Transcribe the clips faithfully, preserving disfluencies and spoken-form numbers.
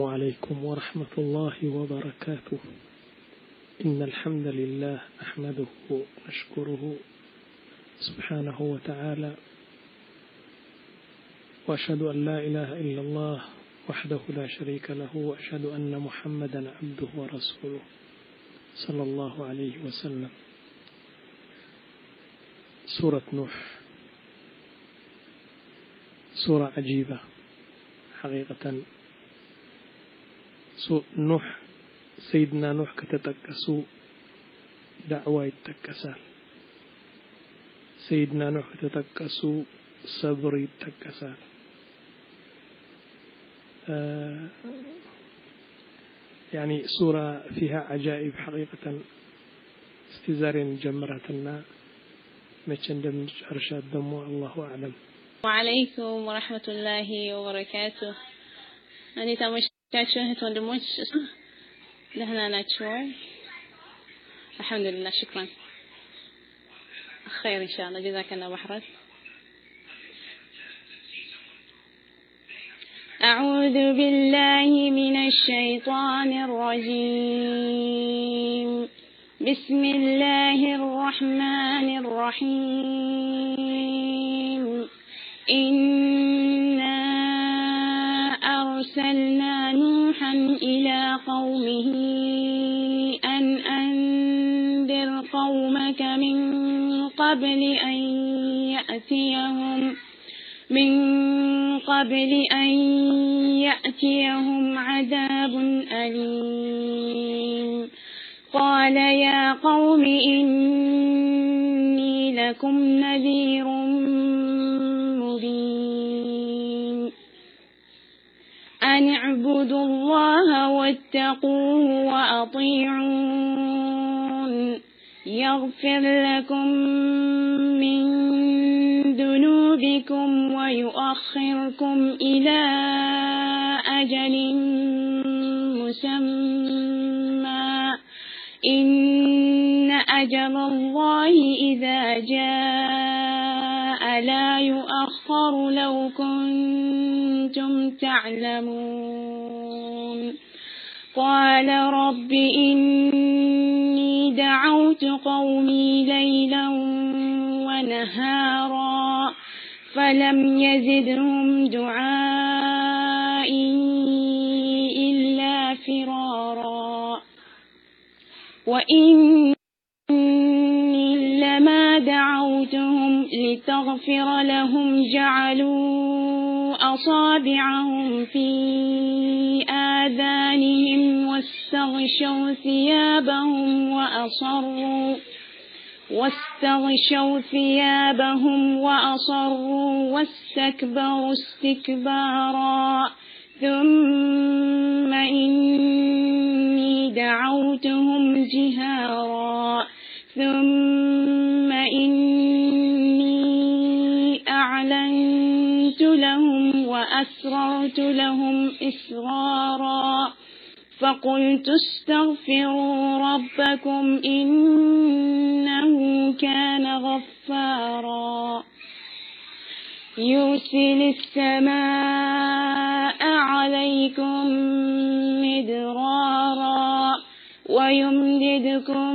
عليكم ورحمة الله وبركاته. إن الحمد لله نحمده ونشكره سبحانه وتعالى، وأشهد أن لا إله إلا الله وحده لا شريك له، وأشهد أن محمدا عبده ورسوله صلى الله عليه وسلم. سورة نوح سورة عجيبة حقيقة. نوح سيدنا نوح كتتكسو دعوة يتكسال، سيدنا نوح كتتكسو صبر يتكسال. آه يعني سورة فيها عجائب حقيقة. استزارين جمرتنا مشان دم أرشاد دمو الله أعلم. وعليكم ورحمة الله وبركاته. أنا تمش شاهد وندموش لهنا ناتشور. الحمد لله، شكرا. خير إن شاء الله، جزاك الله بحرك. أعوذ بالله من الشيطان الرجيم. بسم الله الرحمن الرحيم. إنا أرسلنا نوحا إلى قومه أن أنذر قومك من قبل أن يأتيهم من قبل أن يأتيهم عذاب أليم. قال يا قوم إني لكم نذير مبين. أن اعبدوا الله واتقوه وأطيعون. يغفر لكم من ذنوبكم ويؤخركم إلى أجل مسمى. إن أجل الله إذا جاء لا يؤخر لو كنتم تعلمون. قال رب إني دعوت قومي ليلا ونهارا فلم يزدهم دعائي إلا فرارا. وإني لما دعوتهم لتغفر لهم جعلوا أصابعهم في آذانهم واستغشوا ثيابهم وأصروا واستغشوا ثيابهم وأصروا واستكبروا استكبارا. ثم إني دعوتهم جهارا ثم إني أعلنت لهم وأسررت لهم إسرارا. فقلت استغفروا ربكم إنه كان غفارا. يرسل السماء عليكم مدرارا ويمددكم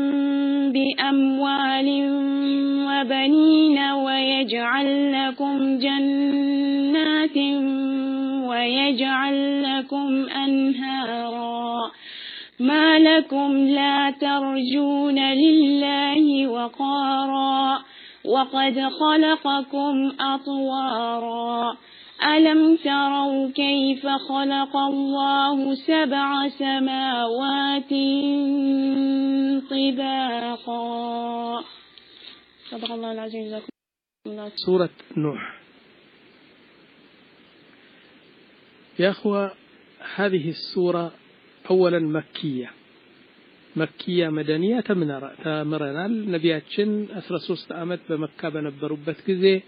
بأموال وبنين ويجعل لكم جنات ويجعل لكم أنهارا. ما لكم لا ترجون لله وقارا وقد خلقكم أطوارا. ألم تروا كيف خلق الله سبع سماوات طباقا. صدق الله العظيم. سورة نوح. يا أخوة، هذه السورة أولا مكية مكية مدنية تمرنا النبياتشن أسرى سوست آمت بمكة بنبروبت كذي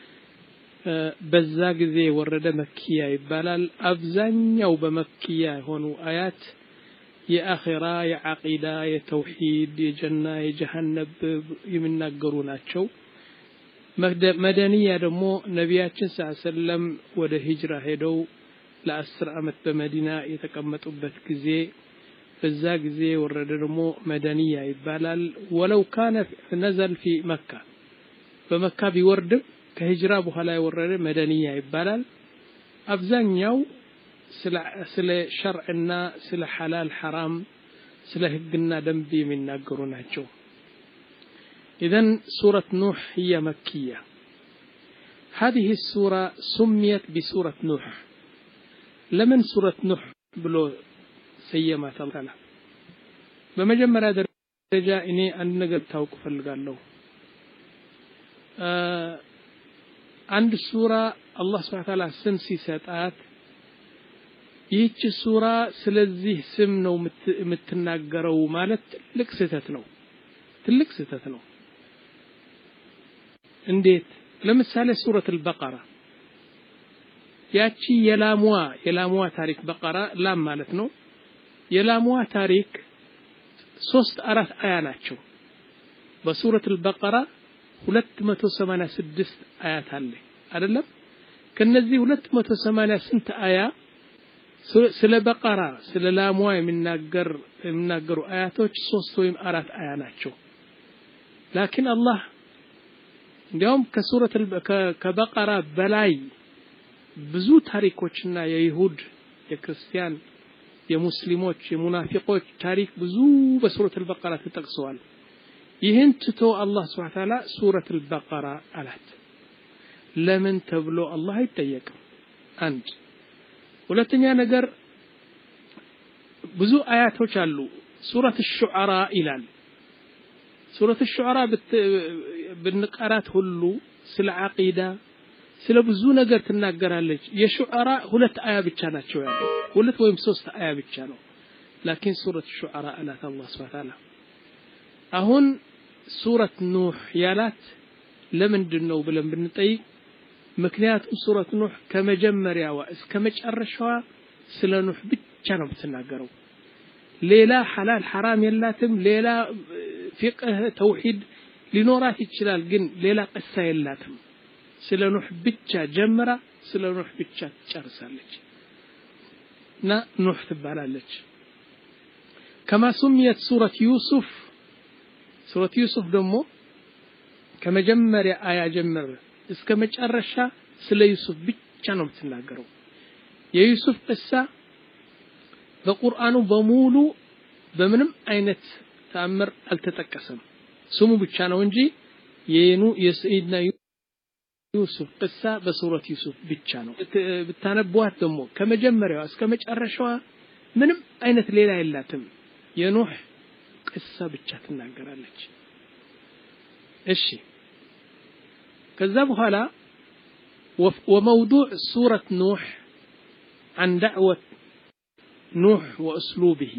بزا كذي ورد مكية يبالال أفزن يو بمكية هونو آيات يا آخرة يا عقيدة يا توحيد يا جنة يا جهنم يمنا قرونات شو مدنية دمو نبياتشن صلى الله عليه وسلم وده هجرة هدو ለአስር ዓመት በመዲና የተቀመጡበት ጊዜ በዛ ጊዜ ወረደ ደግሞ መደንያ ይባላል ወለው ካነ ነዘል ፊ መካ በመካ ቢወርድ ከሂጅራ በኋላ የወረደ መደንያ ይባላል አብዛኛው ስለ ስለ ሸርዕና ስለ ሐላል ሐራም ስለ ህግና ደንብ የሚናገሩ ናቸው إذن سورة نوح هي مكية هذه السورة سميت بسورة نوح لمن سورة نوح بلو سيما الله بمجمع درجة إني أن نقل توقف القالو آه عند السورة الله سبحانه وتعالى سمسي ساتات ይህች ሱራ ስለዚህ ስም ነው የምትናገረው ማለት ትልቅ ስህተት ነው ትልቅ ስህተት ነው እንዴት ለምሳሌ ሱረት አልበቀራ ያቺ የላሟ የላሟ ታሪክ በቀራ ላም ማለት ነው የላሟ ታሪክ ሶስት አራት አያ ናቸው በሱረት አልበቀራ ሁለት መቶ ሰማንያ ስድስት አያት አለ አይደለም ከነዚህ ሁለት መቶ ሰማንያ ስንት አያ ስለ በቀራ ስለ ላሟ የሚናገር የሚናገሩ አያቶች ሶስት ወይም አራት አያ ናቸው ላኪን አላህ እንዲያውም ከሱረት ከበቀራ በላይ ብዙ ታሪኮችና የይሁድ የክርስቲያን የሙስሊሞች የሙናፊቆች ታሪክ ብዙ በሱረት አልበቀራ ተጠቅሰዋል ይህን ትቶ አላህ Subhanahu Wa Ta'ala ሱረት አልበቀራ አላት ለምን ተብሎ አላህ አይጠየቅም አንድ ሁለተኛ ነገር ብዙ አያቶች አሉ ሱረት الشعراء ይላል ሱረት الشعراء ብንቀራት ሁሉ ስለ አቂዳ ስለ ብዙ ነገር ትናገራለች የሹዓራ ሁለት አያ ብቻ ናቸው ያለው ሁለት ወይም ሶስት አያ ብቻ ነው ላኪን ሱረት الشعراء አላት አላህ Subhanahu Wa Ta'ala አሁን ሱረት ኑህ ያላት ለምንድነው ብለን ብንጠይቅ ምክንያቱም ሱረት ኑህ ከመጀመሪያዋ እስከ መጨረሻዋ ስለ ኑህ ብቻ ነው የምትናገረው ሌላ ሐላል ሐራም የላትም ሌላ ፍቅህ ተውሂድ ሊኖራት ይችላል ግን ሌላ ቅሳ የላትም ስለ ኑህ ብቻ ጀምራ ስለ ኑህ ብቻ ጨርሳለች ና ኑህ ትባላለች كما سميت سورة يوسف سورة يوسف ደግሞ ከመጀመሪያ አያ ጀምር እስከ መጨረሻ ስለ ዩሱፍ ብቻ ነው የምትናገረው የዩሱፍ ቅሳ በቁርአኑ በሙሉ በምንም አይነት ተአምር አልተጠቀሰም ስሙ ብቻ ነው እንጂ የኑ የሰይድና ዩሱፍ ቅሳ በሱረት ዩሱፍ ብቻ ነው ብታነቧት ደግሞ ከመጀመሪያው እስከ መጨረሻዋ ምንም አይነት ሌላ የላትም የኑህ ቅሳ ብቻ ትናገራለች እሺ كذا بحالا وموضوع سورة نوح عن دعوة نوح وأسلوبه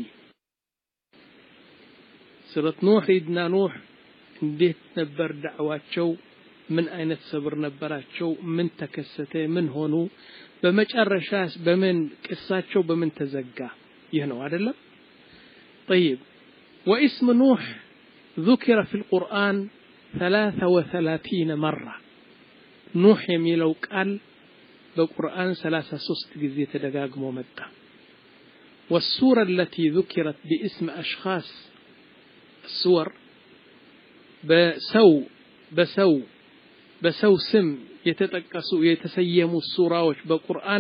سورة نوح إدنا نوح انديت نبر دعواتشو من أين تصبر نبراتشو من تكسته من هونو بمجرشاس بمن قصاتشو بمن تزقى يهنو عدلا طيب واسم نوح ذكر في القرآن ثلاثة وثلاثين مرة نوح يميلو قال بالقرآن ثلاثة سوست جزي تدقاقمو مدى والسورة التي ذكرت باسم أشخاص السور بسو بسو بسو سم يتتكسو يتسيمو السورة بالقرآن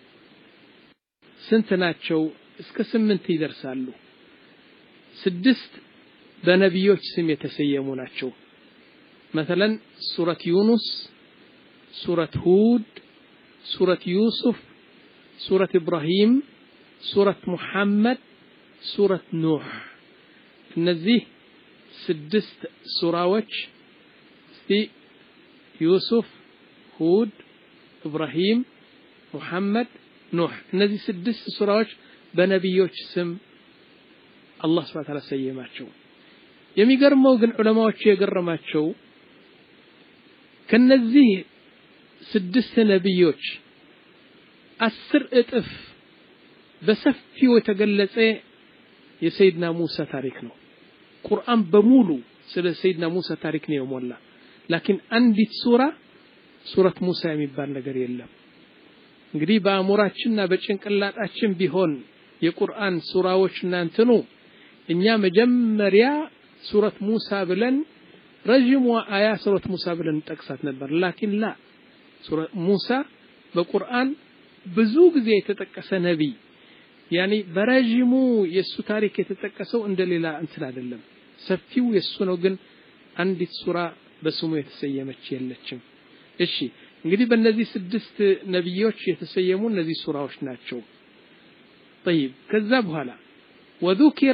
سنتناتشو اسكسم من تيدر سالو سدست بنبيوش سم يتسيمو ناتشو مثلا سورة يونس سورة هود سورة يوسف سورة إبراهيم سورة محمد سورة نوح نزيه سدست سوراوش سي يوسف هود إبراهيم محمد نوح نزيه سدست سوراوش بنبيوش سم الله سبحانه وتعالى سيماتشو يمي قرمو قن علماء يقرماتشو كنزيه سدست نبيوش أسر اتف بسفي وتقلسي يا سيدنا موسى تاريخنا قرآن بمولو سيد سيدنا موسى تاريخنا يوم والله لكن عندي سورة سورة موسى يمبان لقري الله እንግዲህ በአእምሯችንና በጭንቅላታችን ቢሆን የቁርአን ሱራዎችና እንትኑ እኛ መጀመሪያ ሱረት ሙሳ ብለን ረጅም አያ ሱረት ሙሳ ብለን ጠቅሳት ነበር ላኪን ላ ሱረት ሙሳ በቁርአን ብዙ ጊዜ የተጠቀሰ ነብይ ያኒ በረጅሙ የሱ ታሪክ የተጠቀሰው እንደሌላ እንትን አይደለም ሰፊው የሱ ነው ግን አንዲት ሱራ በስሙ የተሰየመች የለችም እሺ እንግዲህ በእነዚህ ስድስት ነብዮች የተሰየሙ እነዚህ ሱራዎች ናቸው طيب ከዛ በኋላ وذكر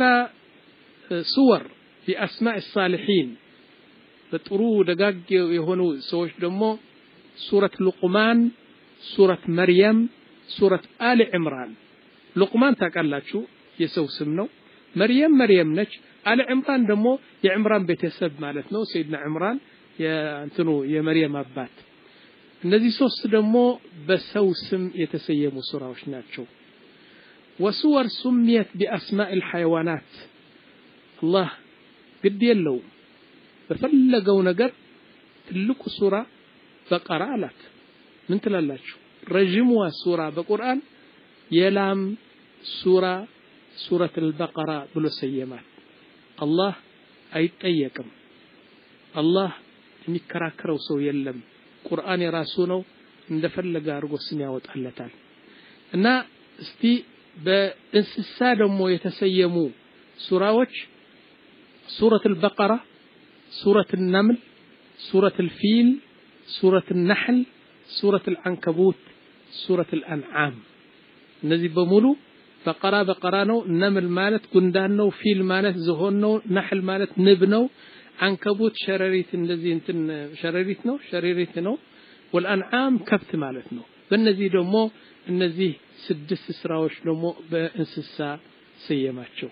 صور باسماء الصالحين በጥሩ ደጋግ የሆኑ ሰዎች ደግሞ ሱረት ሉቅማን ሱረት መርየም ሱረት አሊ ዕምራን ሉቅማን ታውቃላችሁ የሰው ስም ነው መርየም መርየም ነች አሊ ዕምራን ደግሞ የዕምራን ቤተሰብ ማለት ነው ሰይድና ዕምራን የእንትኑ የመርየም አባት እነዚህ ሶስት ደግሞ በሰው ስም የተሰየሙ ሱራዎች ናቸው وسور سميت بأسماء الحيوانات الله قد يلو بفلقوا نقر تلقوا سورة بقرة لك من تلالاتشو رجموا سورة بقرآن يلام سورة سورة البقرة بلو سيمات الله أيتأيكم الله نكراكروا سو يلم قرآن راسونو اندفلق أرغو سمياوت ألتال እና እስቲ በእንስሳ ደግሞ የተሰየሙ ሱራዎች ሱረቱ አልበቀራ ሱረቱ النمل ሱረቱ الفيل ሱረቱ النحل ሱረቱ العنكبوت ሱረቱ الأنعام እነዚህ በሙሉ በቀራ በቀራ ነው ነምል ማለት ጉንዳን ነው ፊል ማለት ዝሆን ነው ነህል ማለት ንብ ነው አንከቡት ሸረሪት እንደዚህ እንትን ሸረሪት ነው ሸረሪት ነው والأنعام ከብት ማለት ነው በእነዚህ ደግሞ እነዚህ ስድስት ስራዎች ደግሞ በእንስሳ ሰየማቸው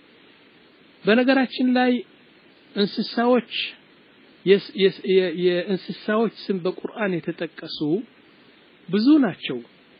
በነገራችን ላይ እንስሳዎች የእንስሳዎች ስም በቁርአን የተጠቀሱ ብዙ ናቸው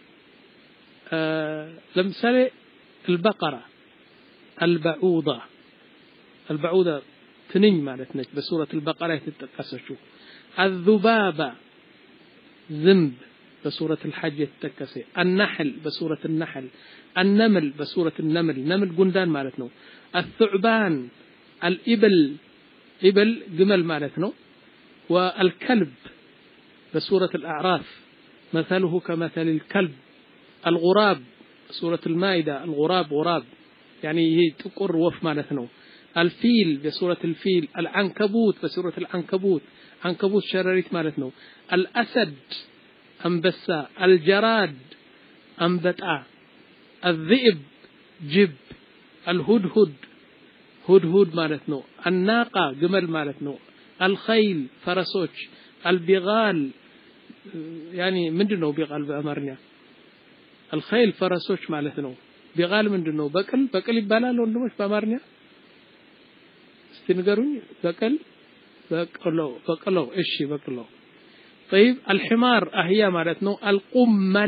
ለምሳሌ البقرة البعوضة البعوضة ትንኝ ማለት ነች በሱረት البقرة የተጠቀሰችው الذبابة ዝንብ بسورة الحج التكسي النحل بسورة النحل النمل بسورة النمل نمل قندان مالتنا الثعبان الإبل إبل جمل مالتنا والكلب بسورة الأعراف مثله كمثل الكلب الغراب بسورة المائدة الغراب غراب يعني هي تقر وف مالتنا الفيل بسورة الفيل العنكبوت بسورة العنكبوت عنكبوت شرريت مالتنا الأسد أنبسا الجراد أنبتع الذئب جب الهدهد هدهد مالتنو الناقة جمل مالتنو الخيل فرسوش البغال يعني من دنو بغال بأمرنا الخيل فرسوش مالتنو بغال من دنو بكل بكل يبالال وندمش بأمرنا استنقروني بكل بكلو بكلو إشي بكلو طيب الحمار أهيا مالتنا القمل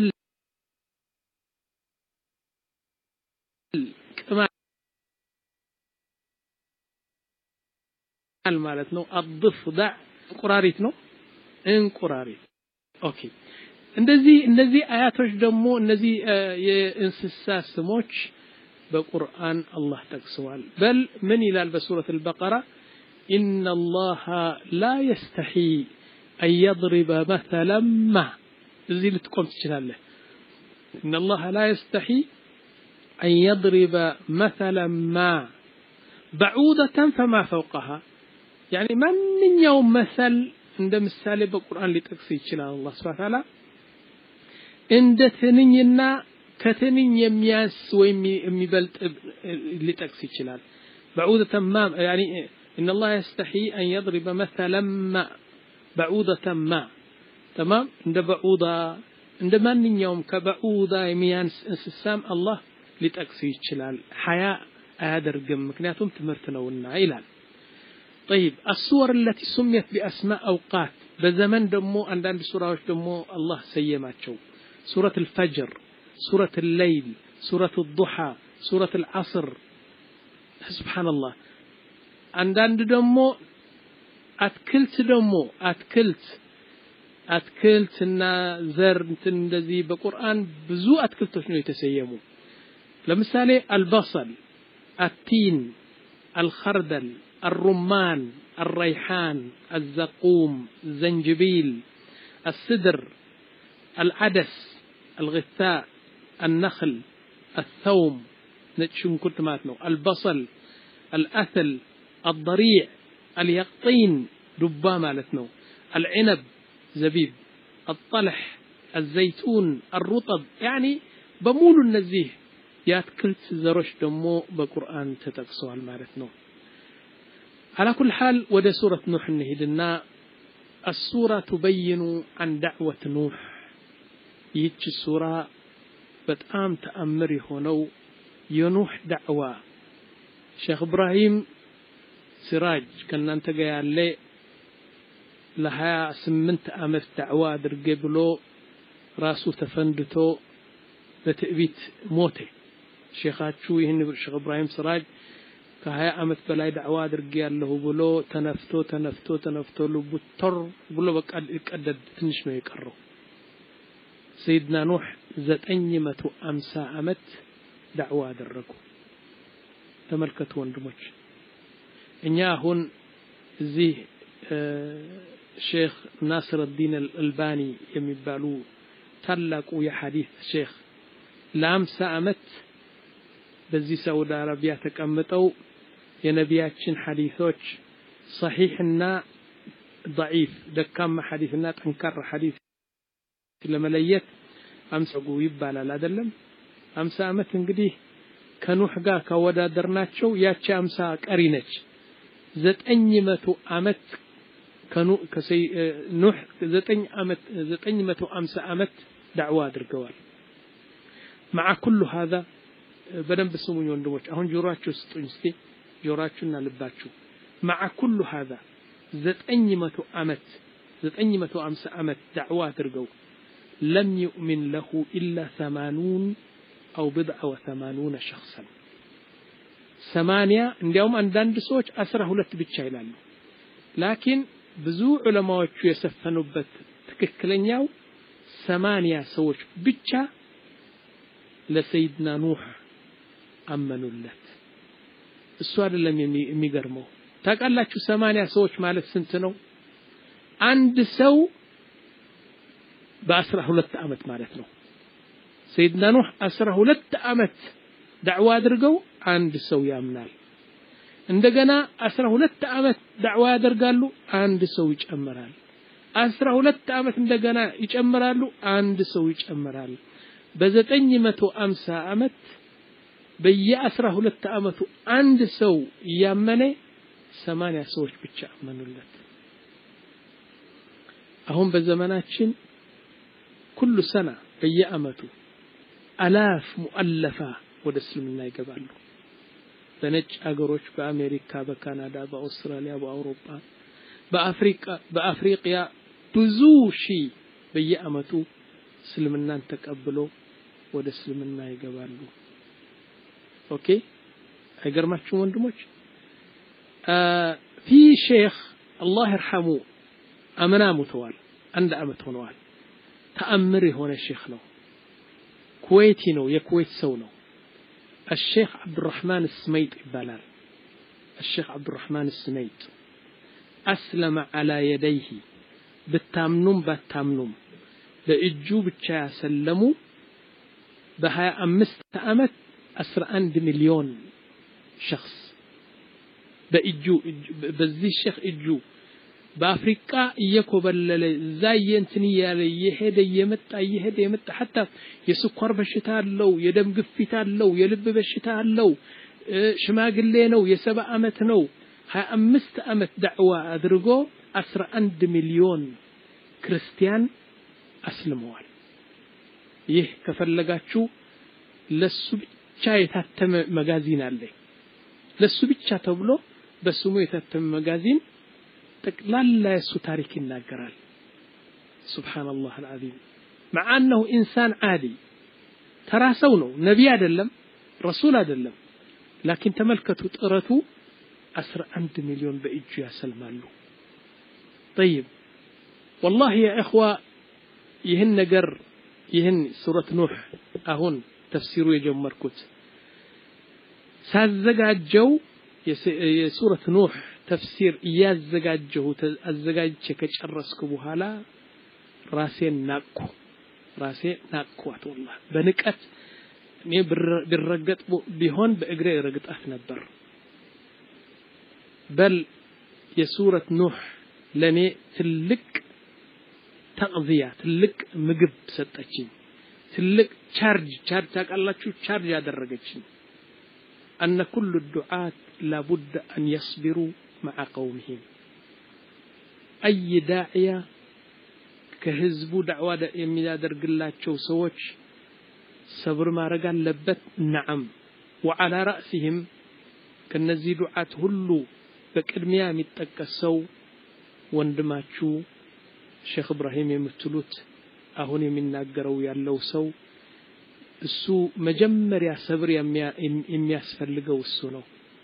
مالتنا الضفدع قراريت نو ان قراريت اوكي እንደዚህ እነዚህ አያቶች ደግሞ እነዚህ የእንስሳ ስሞች በቁርአን አላህ ጠቅሰዋል በል ምን ይላል በሱረት البقرة إن الله لا يستحي أن يضرب مثلا ما زي لتقوم تشلاله إن الله لا يستحي أن يضرب مثلا ما بعوضة فما فوقها يعني من يوم مثل عند مثال بالقرآن لتقصي تشلال الله سبحانه وتعالى عند تنيننا كتنين يمياس ويميبلت لتقصي تشلال بعوضة ما يعني إن الله يستحي أن يضرب مثلا ما بعوضة ما تمام عند بعوضة عند من يوم كبعوضة يميان انسسام الله لتأكسي تشلال حياء هذا الرقم مكنياتهم تمرتنا والنعيلان طيب الصور التي سميت بأسماء أوقات بزمن دمو عندنا بسورة دمو الله سيمات شو سورة الفجر سورة الليل سورة الضحى سورة العصر سبحان الله عندنا دمو أتكلت دمو أتكلت አትክልትና ዘር እንትን እንደዚህ በቁርአን ብዙ አትክልቶች ነው የተሰየሙ ለምሳሌ አልበሰል التين الخردل الرمان الريحان الزقوم الزنجبيل السدر العدس الغثاء النخل الثوم نتشم كنت ماتنو البصل الأثل الضريع اليقطين دبا مالتنو العنب زبيب الطلح الزيتون الرطب يعني بمول النزيه ياتكلت زروش دمو بقرآن تتقصوال مالتنو على كل حال ودى سورة نوح نهدنا السورة تبين عن دعوة نوح يتش السورة بتأم تأمري هونو ينوح دعوة شيخ إبراهيم سراج كان ننتقى عليه لها سمنت أمف دعوة درقبلو راسو تفندتو بتأبيت موته شيخات شو يهن شيخ إبراهيم سراج كهاي أمت بلاي دعوة درقيا له بلو تنفتو تنفتو تنفتو لبطر بلو بقى الإقدد تنشنو يكرو سيدنا نوح زتأنيمة أمسا أمت دعوة درقو تملكتو وندمج إنيا هون زي آه شيخ ناصر الدين الألباني يمبالو تلقوا يا حديث شيخ لامسا أمت بزي سعود عربية تكمتو የነቢያችን ሐዲሶች صحيحና ضعيف ደካማ ሐዲስና ጠንካራ ሐዲስ ለመለየት አምሳጉ ይባላል አይደለም አምሳ አመት እንግዲህ ከኑህ ጋር ካወዳደርናቸው ያቺ አምሳ ቀሪ ነች ዘጠኝ መቶ አመት ከኑ ከሰይ ኑህ ዘጠኝ አመት ዘጠኝ መቶ አምሳ አመት ዳዕዋ አድርገዋል مع كل هذا በደንብ ስሙኝ ወንድሞች አሁን ጆሮአችሁ ስጡኝ እስቲ ጆሮአችሁና ልባችሁ مع كل هذا ዘጠኝ መቶ አመት ዘጠኝ መቶ አምሳ አመት ዳዕዋ አድርገው لم يؤمن له إلا ثمانون أو بضع وثمانون شخصا ثمانية እንዲያውም አንዳንድ ሰዎች አስራ ሁለት ብቻ ይላሉ لكن ብዙ ዑለማዎቹ የሰፈኑበት ትክክለኛው ثمانية ሰዎች ብቻ ለሰይድና ኑህ አመኑለት እሱ አይደለም የሚገርመው ታውቃላችሁ ثمانية ሰዎች ማለት ስንት ነው አንድ ሰው በአስራ ሁለት አመት ማለት ነው ሰይድና ኑህ አስራ ሁለት አመት ዳዕዋ አድርገው አንድ ሰው ያምናል እንደገና አስራ ሁለት አመት ዳዕዋ ያደርጋሉ አንድ ሰው ይጨምራል አስራ ሁለት አመት እንደገና ይጨምራሉ አንድ ሰው ይጨምራል በዘጠኝ መቶ አምሳ አመት በየአስራ ሁለት አመቱ አንድ ሰው ያመነ ثمانية ሰዎች ብቻ አመኑለት አሁን በዘመናችን كل سنة በየአመቱ አላፍ ሙአለፋ ወደ እስልምና ይገባሉ በነጭ አገሮች በአሜሪካ በካናዳ በአውስትራሊያ በአውሮፓ በአፍሪካ በአፍሪቃ ብዙ ሺህ በየአመቱ እስልምናን ተቀብሎ ወደ እስልምና ይገባሉ ኦኬ አይገርማችሁም ወንድሞች في شيخ الله يرحمه أمنا متوال عند أمت هنوال تأمري هنا الشيخ نو كويتي نو يكويت سو نو الشيخ عبد الرحمن السميط إبالال الشيخ عبد الرحمن السميط أسلم على يديه بالتامنم بالتامنم لإجو بتشا سلموا بها أمست أمت أسر عند مليون شخص بإجو بزي الشيخ إجو بأفريقيا يكوبل زي انتنيا يهدى يمتع يهدى يمتع حتى يسكر بشتاء اللو يدم قفتاء اللو يلب بشتاء اللو شماغ اللينو يسبع أمت نو ها أمست أمت دعوة أدرقو أسر عند مليون كريستيان أسلموا يه كفلقاتشو لسو بيتشا يتاتم مغازين عليه لسو بيتشا تبلو بسمو يتاتم مغازين تقلال يسو تاريخ الناقرال سبحان الله العظيم مع أنه إنسان عادي تراسونه نبي أدلم رسول أدلم لكن تملكته تقرته أسر عند مليون بإجو يا سلمان له طيب والله يا إخوة ይህን ነገር ይህን ሱረት ኑህ አሁን ተፍሲሩ የጀመርኩት ሳዘጋጀው የሱረት ኑህ ተፍሲር ያዘጋጀው አዘጋጅቼ ከጨረስኩ በኋላ ራሴን ናቅኩ ራሴ ናቅኳት والله በንቀት እኔ ብረገጥ ቢሆን በእግሬ ረግጣት ነበር በል የሱረት ኑህ ለኔ ትልቅ ተቅዚያ ትልቅ ምግብ ሰጠችኝ ትልቅ ቻርጅ ቻርጅ ታቃላችሁ ቻርጅ ያደረገችኝ أن كل الدعاة لابد أن يصبروا مع قومهم أي داعية كهزبو دعوة يميادر قلاتشو سوش صبر ما رقال لبت نعم وعلى رأسهم كالنزي دعاة هلو بكرميا متكسو واندماتشو شيخ إبراهيم يمتلوت أهوني من ناقروا يالو سو እሱ መጀመሪያ ሰብር የሚያስፈልገው እሱ ነው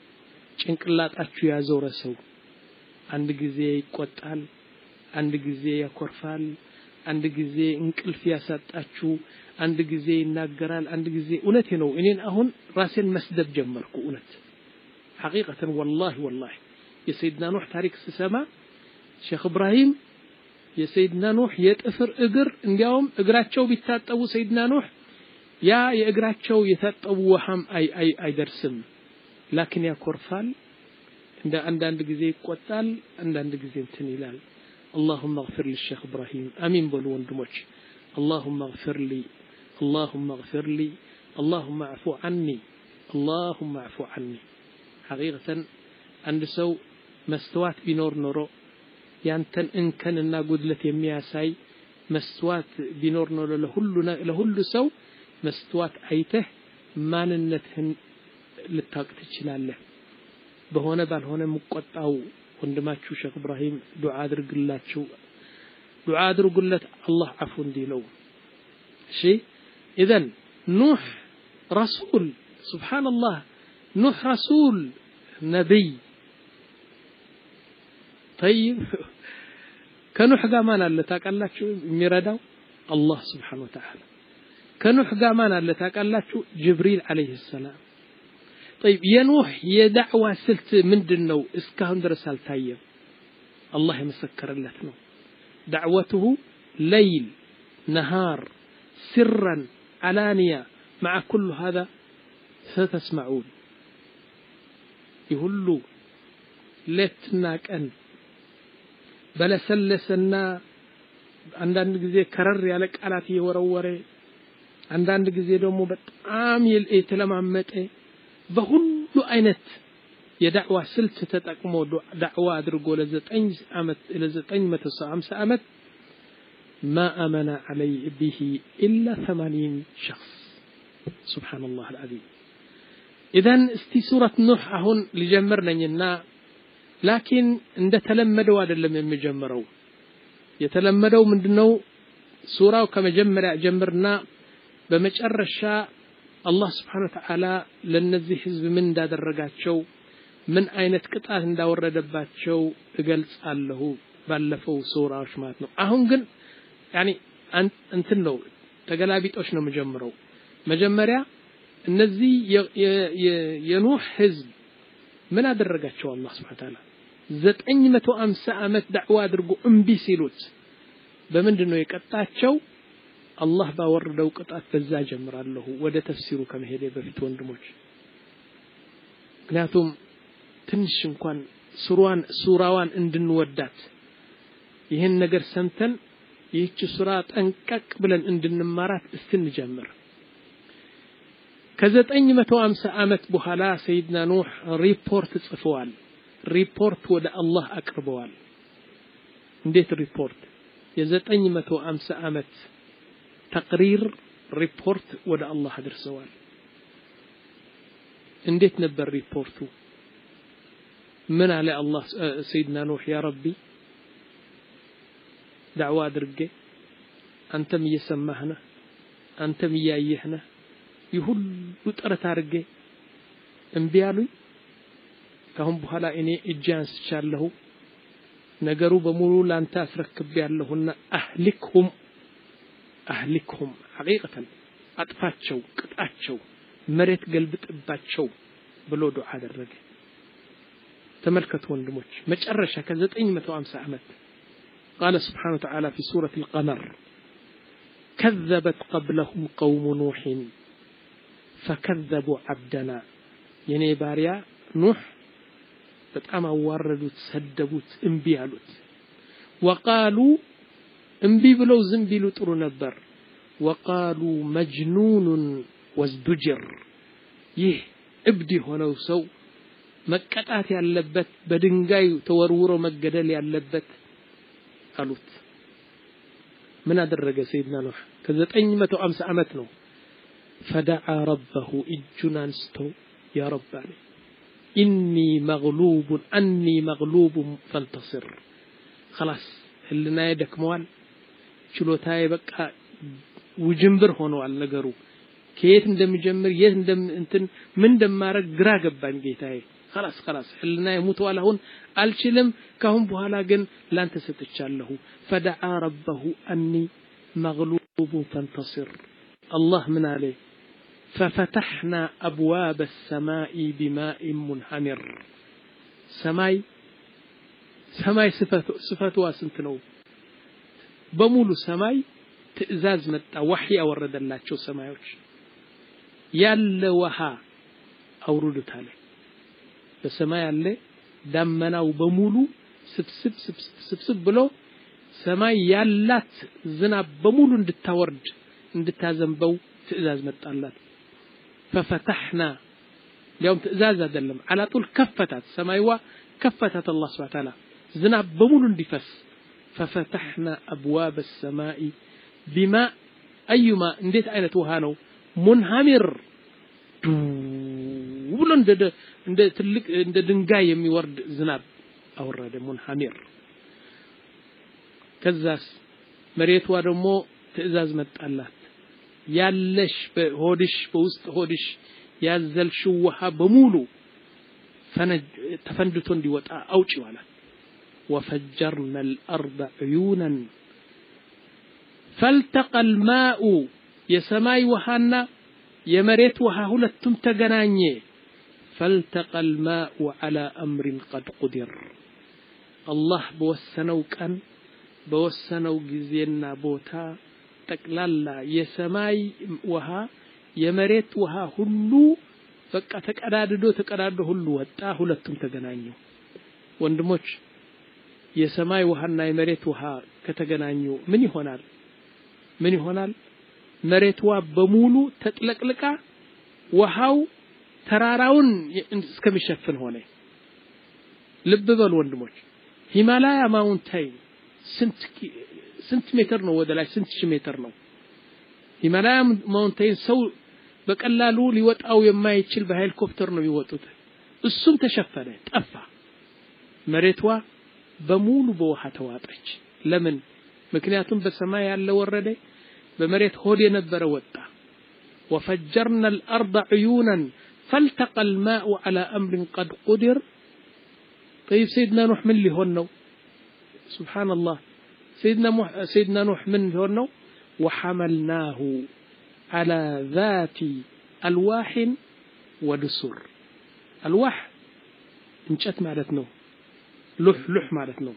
ጭንቅላታችሁ ያዞረ ሰው አንድ ጊዜ ይቆጣል አንድ ጊዜ ያኮርፋል አንድ ጊዜ እንቅልፍ ያሳጣችሁ አንድ ጊዜ ይናገራል አንድ ጊዜ እውነቴ ነው እኔን አሁን ራሴን መስደብ ጀመርኩ እውነት حقيقة والله والله የሰይድና ኑህ ታሪክ ስሰማ ሼክ ኢብራሂም የሰይድና ኑህ የጥፍር እግር እንዲያውም እግራቸው ቢታጠቡ ሰይድና ኑህ ያ የእግራቸው የታጠቡ ውሃም አይ አይ አይደርስም ላኪን ያኮርፋል እንደ አንዳንድ ጊዜ ይቆጣል አንዳንድ ጊዜ እንትን ይላል اللهم اغفر للشيخ ابراهيم امين بلو ወንድሞች اللهم اغفر لي اللهم اغفر لي اللهم اعفو عني اللهم اعفو عني حقيقة አንድ ሰው መስተዋት ቢኖር ኖሮ ያንተን እንከንና ጉድለት የሚያሳይ መስተዋት ቢኖር ኖሮ ለሁሉ ለሁሉ ሰው መስተዋት አይተህ ማንነትህን ልታውቅ ትችላለህ በሆነ ባልሆነ መቆጣው ወንድማችሁ ሼክ ኢብራሂም ዱዓ አድርግላችሁ ዱዓ አድርጉለት አላህ አፉ እንዲለው እሺ اذا ኑህ ረሱል ሱብሃንአላህ ኑህ ረሱል ነብይ طيب ከኑህ ጋር ማን አለ ታውቃላችሁ የሚረዳው አላህ Subhanahu Wa Ta'ala ከኑህ ጋር ማን አለ ታውቃላችሁ ጅብሪል አለይሂ ሰላም طيب የኑህ የዳዕዋ ስልት ምንድነው እስካሁን ድረስ አልታየም አላህ የመሰከረለት ነው دعوته ليل نهار سرا علانية مع كل هذا ستسمعون يهلو لتنا كأن بلا سلسنا عندنا ጊዜ ከረር ያለ ቃላት እየወረወረ አንዳንድ ጊዜ ደግሞ በጣም የተለማመጠ በሁሉ አይነት የዳዕዋ ስልት ተጠቅሞ ዳዕዋ አድርጎ ለዘጠኝ አመት ለዘጠኝ መቶ ሃምሳ አመት ما امن عليه به الا ثمانين شخص سبحان الله العظيم اذا استي سوره نوح አሁን ሊጀምርነኝና لكن እንደ ተለመደው አይደለም የሚጀምረው የተለመደው ምንድነው ሱራው ከመጀመሪያ ጀምርና በመጨረሻ አላህ Subhanahu Wa Ta'ala ለነዚህ ህዝብ ምን እንዳደረጋቸው ምን አይነት ቅጣት እንዳወረደባቸው እገልጻለሁ ባለፈው ሱራዎች ማለት ነው አሁን ግን يعني እንትን ነው ተገላቢጦሽ ነው መጀመሪያው መጀመሪያ እነዚህ የኑህ ህዝብ ምን አደረጋቸው አላህ Subhanahu Wa Ta'ala ዘጠኝ መቶ ሃምሳ አመት ዳዕዋ አድርጎ እምቢ ሲሉት በመንድነው የቀጣቸው አላህ ባወረደው ቅጣት በዛ ጀምራለሁ ወደ ተፍሲሩ ከመሄዴ በፊት ወንድሞች ምክንያቱም ትንሽ እንኳን ሱራዋን ሱራዋን እንድንወዳት ይሄን ነገር ሰምተን ይህች ሱራ ጠንቀቅ ብለን እንድንማራት እስንጀምር ከዘጠኝ መቶ ሃምሳ አመት በኋላ ሰይድና ኑህ ሪፖርት ጽፈዋል ሪፖርት ወደ አላህ አቅርበዋል እንዴት ሪፖርት የዘጠኝ መቶ ሃምሳ አመት ተቅሪር ሪፖርት ወደ አላህ አድርሰዋል እንዴት ነበር ሪፖርቱ ምን አለ አላህ ሰይድና ኑህ ያ ረቢ ዳዕዋ አድርጌ አንተም እየሰማህና አንተም እያየህና ይሁሉ ጥረት አድርጌ እምቢ አሉኝ ካሁን በኋላ እኔ እጄ አንስቻለሁ ነገሩ በሙሉ ላንተ አስረክብ ያለሁና አህሊክሁም أهلكهم حقيقة أطفاتشو قطعتشو مريت قلب طباتشو بلو دعاء الرجل تملكت وندموش مجرشة كزتين متو أمس أمت قال سبحانه وتعالى في سورة القمر كذبت قبلهم قوم نوح فكذبوا عبدنا يعني باريا نوح بتأم وردوا تسدبوا انبيالوت وقالوا انبي بلو زنبيلو ترو نبر وقالوا مجنون وازدجر يه ابدي هنا وسو مكتات ያለበት በድንጋይ ተወርውሮ መገደል ያለበት አሉት ምን አደረገ سيدنا نوح ከዘጠኝ መቶ ሃምሳ አመት ነው فدعا ربه اجنانستو يا رب اني مغلوب اني مغلوب فانتصر خلاص ህልና ይደክመዋል ችሎታዬ በቃ ውጅንብር ሆኗል ነገሩ ከየት እንደሚጀምር የት እንደም እንትን ምን እንደማረግ ግራ ገባኝ ጌታዬ خلاص خلاص ህልና ይሙተዋል አሁን አልችልም ካሁን በኋላ ግን ላንተ ሰጥቻለሁ فدعا ربه اني مغلوب فانتصر الله من عليه ففتحنا ابواب السماء بماء منهمر سماي سماي صفته صفته ስንት ነው በሙሉ ሰማይ ትእዛዝ መጣ ወህይ አወረደላቸው ሰማዮች ያለ ውሃ አውርዱታል በሰማይ ያለ ዳመናው በሙሉ ስብስብ ስብስብ ብሎ ሰማይ ያላት ዝናብ በሙሉ እንድታወርድ እንድታዘንበው ትእዛዝ መጣላት ففتحنا اليوم ትእዛዝ አይደለም على طول كفتت ሰማይዋ كفتت الله سبحانه وتعالى ዝናብ በሙሉ እንዲፈስ ففتحنا ابواب السماء بما ايما እንዴት አይነት ውሃ ነው منهمر ብሎ እንደ እንደ ትልቅ እንደ ድንጋይ የሚወርድ ዝናብ አወረደ منهمر ከዛስ መሬቷ ደግሞ ትእዛዝ መጣላት ያለሽ በሆድሽ በውስጥ ሆድሽ ያዘልሽው ውሃ በሙሉ ተፈንድቶ እንዲወጣ አውጪው አላት وفجرنا الأرض عيونا فالتقى الماء يسماي وهانا يمريت وها ሁለቱም ተገናኘ فالتقى الماء على أمر قد قدر الله بوسنو كان بوسنو ጊዜና ቦታ ጠቅላላ የሰማይ ውሃ የመሬት ውሃ ሁሉ በቃ ተቀዳድዶ ተቀዳድዶ ሁሉ ወጣ ሁለቱም ተገናኙ ወንድሞች የሰማይ ውሃና የመሬት ውሃ ከተገናኙ ምን ይሆናል ምን ይሆናል መሬትዋ በሙሉ ተጥለቅልቃ ውሃው ተራራውን እስከሚሸፍን ሆነ ልብ በሉ ወንድሞች ሂማላያ ማውንቴን ስንት ስንት ሜትር ነው ወደ ላይ ስንት ሺህ ሜትር ነው ሂማላያ ማውንቴን ሰው በቀላሉ ሊወጣው የማይችል በሄሊኮፕተር ነው ይወጡት እሱም ተሸፈነ ጠፋ መሬትዋ በሙሉ በውሃ ተዋጠች ለምን ምክንያቱም በሰማይ ያለ ወረደ በመሬት ሆድ የነበረ ወጣ وفجرنا الارض عيونا فالتقى الماء على امر قد قدر طيب سيدنا نوح من اللي هو سبحان الله سيدنا مح... سيدنا نوح من هو وحملناه على ذات الواح ودسر الواح انشت معناتنا لح لح معناتنا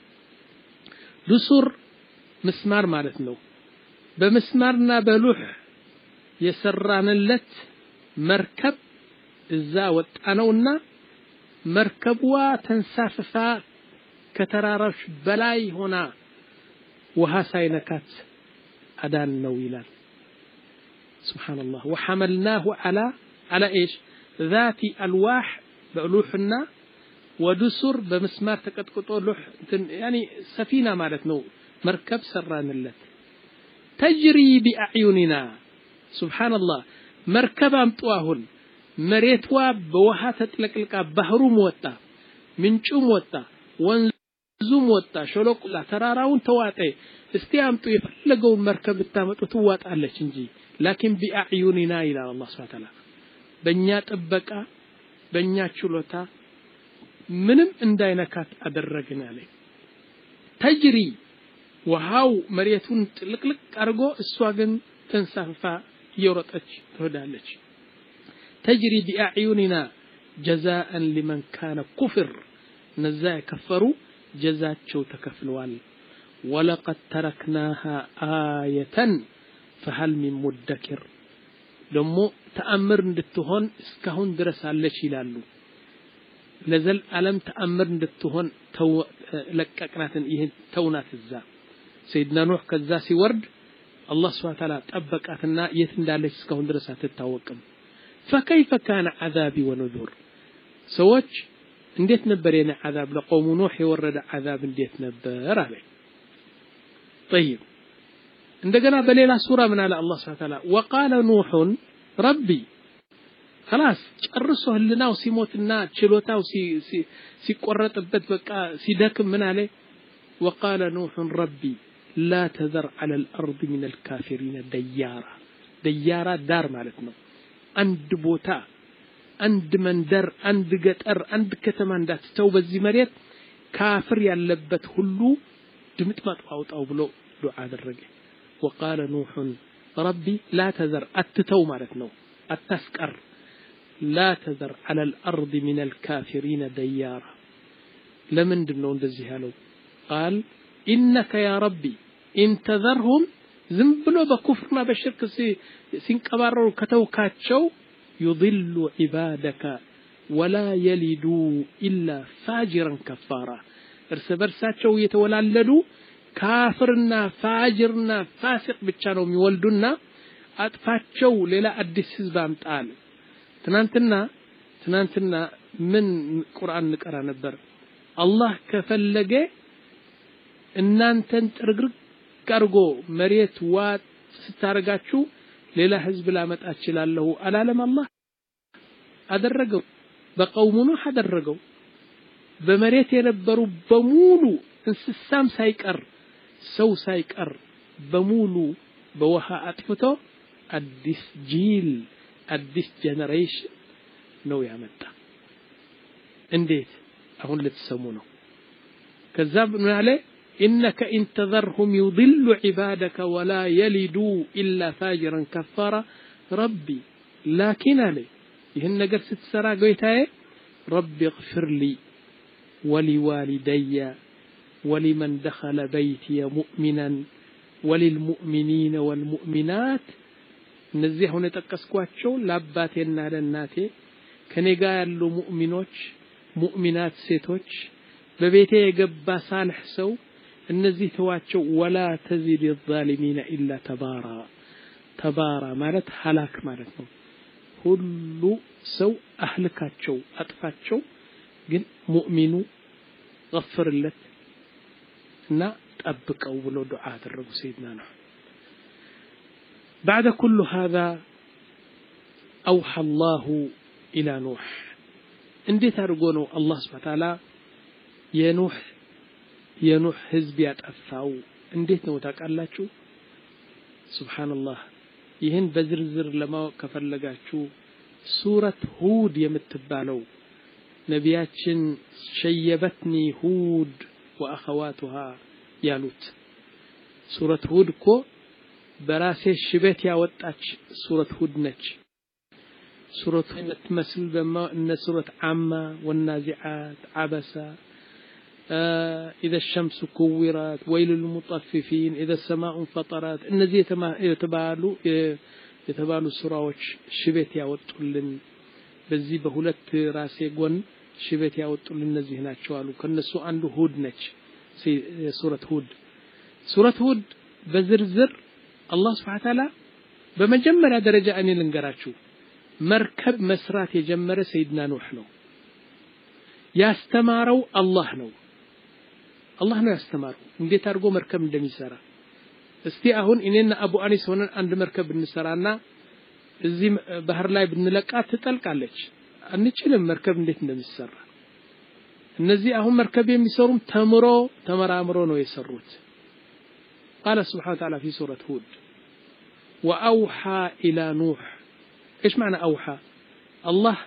دسر مسمار معناتنا بمسمارنا بلح يسرانلت مركب اذا وطانونا مركبوا تنساففا كترارش بلاي هنا وها ساينكات ادان نو يلال سبحان الله وحملناه على على ايش ذات الواح بلوحنا ودسر بمسمار تقطقطو لوح يعني سفينه معناتنا مركب سرانلت تجري باعيننا سبحان الله مركب امطواهن مريتوا بوها تطلقلقا بحرو موتا منچو موتا ወንዙም ወጣ ሸለቆ ተራራውን ተዋጠ እስቲ አምጡ የፈለገው መርከብ ታመጡ ትዋጣለች እንጂ لكن باعيننا الى الله سبحانه وتعالى በእኛ ጥበቃ በእኛ ችሎታ ምንም እንዳይነካት አደረግን አለ ተጅሪ وهاو مريتون تلقلق أرجو السواقن تنسفا يورطش تهدالش تجري بأعيننا جزاء لمن كان كفر نزاع كفروا جزاء شو تكفلوال ولقد تركناها آية فهل من مدكر دمو تأمر ندتهون اسكهون درس على شيلالو لازل ألم تأمر ندتهون تو لككناتن إيه تونات الزا سيدنا نوح كذا سيورد الله سبحانه وتعالى تأبكاتنا يتندالش اسكهون درس هتتوقم فكيف كان عذابي ونذر سوتش انديت نبر يعني عذاب لقوم نوح يورد عذاب انديت نبر عليه طيب عندنا بليلة سورة من على الله سبحانه وتعالى وقال نوح ربي خلاص ጨርሶህ لنا وسيموتنا ችሎታው ሲ ሲ ሲቆረጥበት በቃ ሲደክም ምን አለ وقال نوح ربي لا تذر على الارض من الكافرين ديارا ديارا دار ማለት ነው አንድ ቦታ አንድ መንደር አንድ ገጠር አንድ ከተማ እንዳትተው በዚህ መሬት ካፍር ያለበት ሁሉ ድምጥማጥ አውጣው ብሎ ዱዓ አደረገ وقال نوح ربي لا تذر اتتو ማለት ነው አታስቀር لا تذر على الارض من الكافرين ديارا لمن دنو እንደዚህ ያለው قال انك يا ربي ان تذرهم ዝም ብሎ በኩፍርና በሽርክ ሲንቀባረሩ ከተውካቸው يضل عبادك ولا يلدوا الا فاجرا كفارا እርስ በርሳቸው የተወላለዱ ካፍርና ፋጅርና ፋሲቅ ብቻ ነው የሚወልዱና አጥፋቸው ሌላ አዲስ ህዝብ አምጣል ትናንትና ትናንትና ምን ቁርአን ንቀራ ነበር አላህ ከፈለገ እናንተን ጥርግርግ አርጎ መሬት ዋጥ ስታረጋችሁ ሌላ ህዝብ ላመጣ ይችላልው አላለም አላህ አደረገው በቀውሙ ነው አደረገው በመሬት የነበሩ በሙሉ እንስሳም ሳይቀር ሰው ሳይቀር በሙሉ በውሃ አጥፍቶ አዲስ ጂል አዲስ ጄነሬሽን ነው ያመጣ እንዴት አሁን ልትሰሙ ነው ከዛብ ነው ያለ انك ان تذرهم يضل عبادك ولا يلدوا الا فاجرا كفارا ربي لكن علي ይህን ነገር ስትሰራ ጌታዬ ربي اغفر لي ولوالدي ولمن دخل بيتي مؤمنا وللمؤمنين والمؤمنات እነዚህ ሆነ ተቀስኳቸው ለአባቴና ለእናቴ ከኔ ጋር ያሉ ሙእሚኖች ሙእሚናት ሴቶች በቤቴ የገባ ሳልህ ሰው እነዚህ ተዋቸው ولا تزيد الظالمين الا تبارا تبارا ማለት ሐላክ ማለት ነው ሁሉ ሰው አህልካቸው አጥፋቸው ግን ሙእሚኑ غفرለት እና ጠብቀው ብሎ ዱዓ አደረጉ سيدنا نوح بعد كل هذا أوحى الله إلى نوح እንዴት አድርጎ ነው አላህ Subhanahu Wa Ta'ala የኑህ የኑህ ህዝብ ያጠፋው እንዴት ነው ታውቃላችሁ ሱብሃንአላህ ይህን በዝርዝር ለማወቅ ከፈለጋችሁ ሱረት ሁድ የምትባለው ነቢያችን ሸየበትኒ ሁድ وأخواتها ያሉት ሱረት ሁድ እኮ በራሴ ሽበት ያወጣች ሱረት ሁድ ነች ሱረት የምትመስል በማ እነ ሱረት አማ والنازعات عبسة إذا الشمس كورت ويل للمطففين إذا السماء انفطرت እነዚህ የተባሉ የተባሉ ሱራዎች ሽበት ያወጡልን በዚህ በሁለት ራሴ ጎን ሽበት ያወጡልን እነዚህ ናቸው አሉ ከነሱ አንዱ ሁድ ነች ሱረት ሁድ ሱረት ሁድ በዝርዝር አላህ Subhanahu Wa Ta'ala በመጀመሪያ ደረጃ እኔ ልንገራችሁ መርከብ መስራት የጀመረ ሰይድና ኑህ ነው ያስተማረው አላህ ነው አላህ ነው ያስተማረው እንዴት አድርጎ መርከብ እንደሚሰራ እስቲ አሁን እኔና አቡ አኒስ ሆነን አንድ መርከብ እንሰራና እዚህ ባህር ላይ ብንለቃት ትጠልቃለች አንችልም መርከብ እንዴት እንደሚሰራ እነዚህ አሁን መርከብ የሚሰሩም ተምሮ ተመራምሮ ነው የሰሩት قال سبحانه وتعالى في سورة هود وأوحى إلى نوح إيش معنى أوحى الله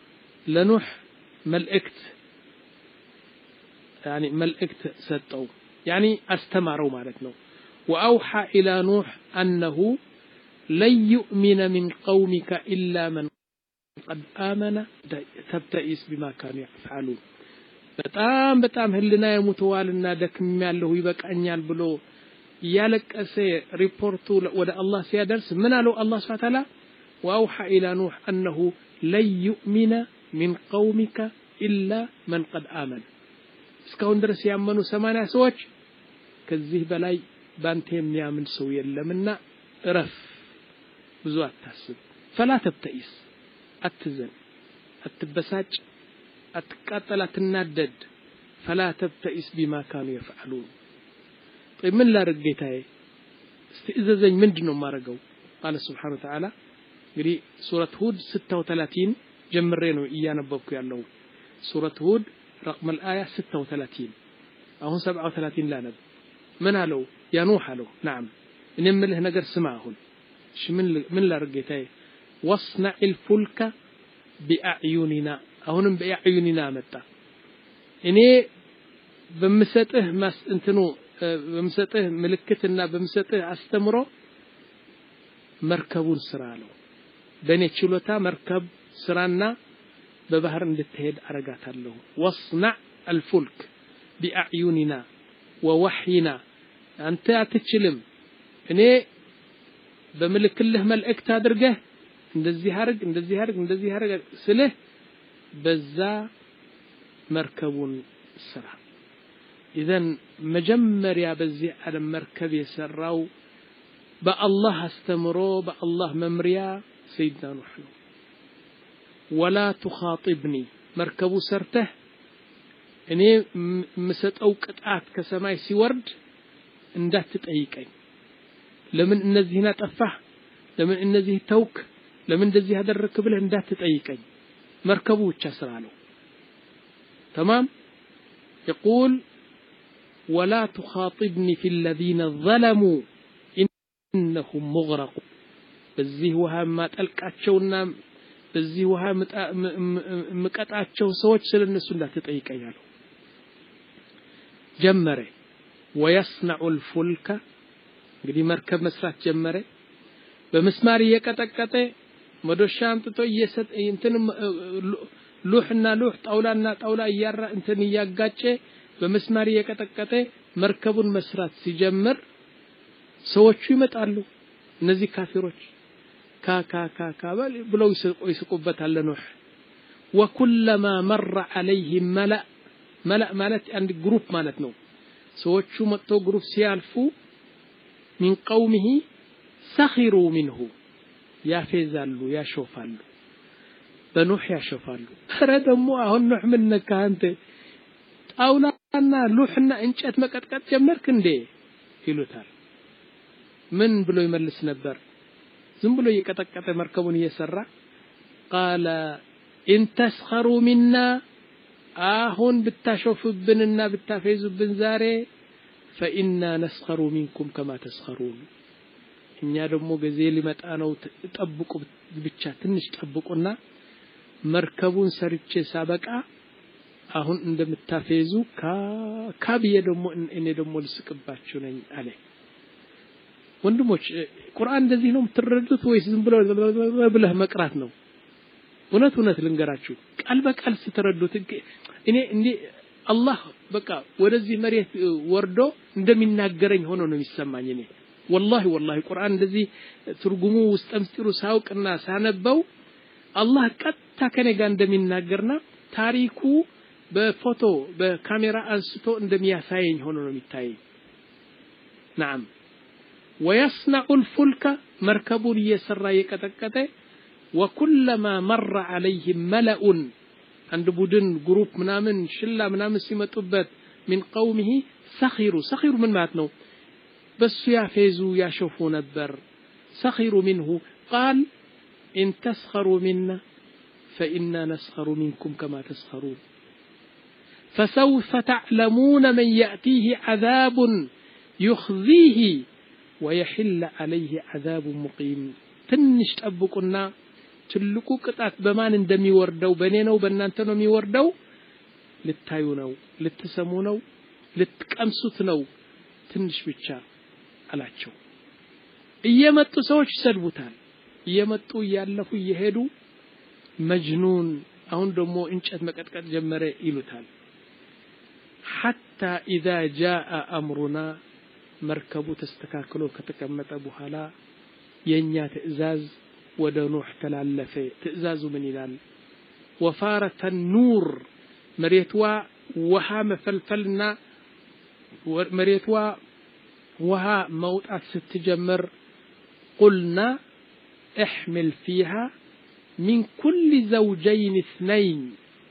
لنوح ملئكت يعني ملئكت ستو يعني استمروا معناتنا واوحى الى نوح انه لن يؤمن من قومك الا من قد آمن تبتئس بما كانوا يفعلون በጣም በጣም ህልና የሙተዋልና ደክም ያለው ይበቃኛል ብሎ ያለቀሰ ሪፖርቱ ወደ አላህ ሲያደርስ ምን አለው አላህ Subhanahu Wa Ta'ala واوحى الى نوح انه لن يؤمن من قومك الا من قد آمن እስካሁን ድረስ ያመኑ ሰማንያ ሰዎች ከዚህ በላይ ባንተ የሚያምን ሰው የለምና እረፍ ብዙ አታስብ فلا تبتئس أتزن أتبساج أتقاتل أتنادد فلا تبتئس بما كانوا يفعلون طيب من لا رجيتاي استئذن من دنو ما رجوا قال سبحانه وتعالى يري سورة هود ستة وثلاثين جمرينو إيانا ببكو يالله سورة هود رقم الآية ستة وثلاثين أهون سبعة وثلاثين لا نب من هلو يا نوح هلو نعم نمله نقر سماهن من من لا رجيتاي واصنع الفلك بأعيننا أهونم بأعيننا متى إني بمسته مس انتنو بمسته ملكتنا بمسته استمرو مركبون سرالو بني تشلوتا مركب سرانا ببحر እንድትሄድ አረጋታለሁ واصنع الفلك بأعيننا ووحينا أنت አትችልም እኔ በመልክልህ መልእክት አድርገህ እንደዚህ አርግ እንደዚህ አርግ እንደዚህ አርግ ስልህ በዛ መርከቡን ስራ اذا መጀመሪያ በዚህ ዓለም መርከብ የሰራው በአላህ አስተምሮ በአላህ መምሪያ سيدنا نوح ولا تخاطبني መርከቡ ሰርተህ እኔ ምሰጠው ቅጣት ከሰማይ ሲወርድ እንዳትጠይቀኝ ለምን እነዚህና ጠፋህ ለምን እነዚህ ተውክ ለምን እንደዚህ ያደረክ ብለህ እንዳትጠይቀኝ መርከቡ ብቻ ስራ ነው تمام يقول ولا تخاطبني في الذين ظلموا انهم مغرقون በዚህ ውሃ ማጠልቃቸውና በዚህ ውሃ ምቀጣቸው ሰዎች ስለነሱ እንዳትጠይቀኝ አለው ጀመረ ويصنع الفلك እንግዲህ መርከብ መስራት ጀመረ በመስማር እየቀጠቀጠ መዶሻ አምጥቶ እየሰጠ እንትን ሉህና ሉህ ጣውላና ጣውላ እያራ እንትን እያጋጨ በመስማር እየቀጠቀጠ መርከቡን መስራት ሲጀምር ሰዎቹ ይመጣሉ እነዚህ ካፊሮች ካ ካ ካ ካ ብለው ይስቁበታል ኑህ وكلما مر عليه ملأ ملأ ማለት አንድ ግሩፕ ማለት ነው ሰዎቹ መጥቶ ግሩፕ ሲያልፉ من قومه سخروا منه ያፌዛሉ ያሾፋሉ በኑህ ያሾፋሉ ኧረ ደሞ አሁን ኑህ ምን ነካ አንተ ጣውላና ሉህና እንጨት መቀጥቀጥ ጀመርክ እንዴ ይሉታል ምን ብሎ ይመልስ ነበር ዝም ብሎ እየቀጠቀጠ መርከቡን እየሰራ قال ان تسخروا منا አሁን ብታሾፍብንና ብታፌዙብን ዛሬ فإنا نسخر منكم كما تسخرون እኛ ደግሞ ገዜ ሊመጣ ነው ተጠብቁ ብቻ ትንሽ ተጠብቁና መርከቡን ሰርቼ ሳበቃ አሁን እንደምታፌዙ ካ ካብየ ደግሞ እኔ ደግሞ ልስቅባችሁ ነኝ አለ ወንድሞች ቁርአን እንደዚህ ነው የምትረዱት ወይስ ዝም ብሎ ብለህ መቅራት ነው እውነት እውነት ልንገራችሁ ቃል በቃል ስትረዱት እኔ እንዴ አላህ በቃ ወደዚህ መሬት ወርዶ እንደሚናገረኝ ሆኖ ነው የሚሰማኝ እኔ والله والله ቁርአን እንደዚህ ትርጉሙ ውስጥ ምስጢሩ ሳውቅና ሳነበው አላህ ቀጥታ ከኔ ጋር እንደሚናገርና ታሪኩ በፎቶ በካሜራ አንስቶ እንደሚያሳየኝ ሆኖ ነው የሚታይ نعم ويصنع الفلك مركبون يسرى يكتكت وكلما مر عليهم ملأ عند بدن جروب منامن شلة منامن سمتوبت من قومه سخروا سخروا من ماتنو بس يافزوا يشوفوا نبر سخروا منه قال إن تسخروا منا فإنا نسخر منكم كما تسخرون فسوف تعلمون من يأتيه عذاب يخزيه ويحل عليه عذاب مقيم تنش تأبقنا تلقوا قطعت بمان اندمي وردو بنينو بنانتنو مي وردو للتايونو للتسمونو ልትቀምሱት ነው ትንሽ ብቻ አላቸው እየመጡ ሰዎች ይሰድቡታል እየመጡ ያለፉ እየሄዱ መጅኑን አሁን ደግሞ እንጨት መቀጥቀጥ ጀመረ ይሉታል حتى اذا جاء امرنا مركቡ ተስተካክሎ ከተቀመጠ በኋላ የኛ ትዕዛዝ ወደ ኑህ ተላለፈ ትዕዛዙ ምን ይላል وفارت النور መሬትዋ ውሃ መፈልፈልና መሬትዋ ውሃ መውጣት ስትጀምር قلنا احمل فيها من كل زوجين اثنين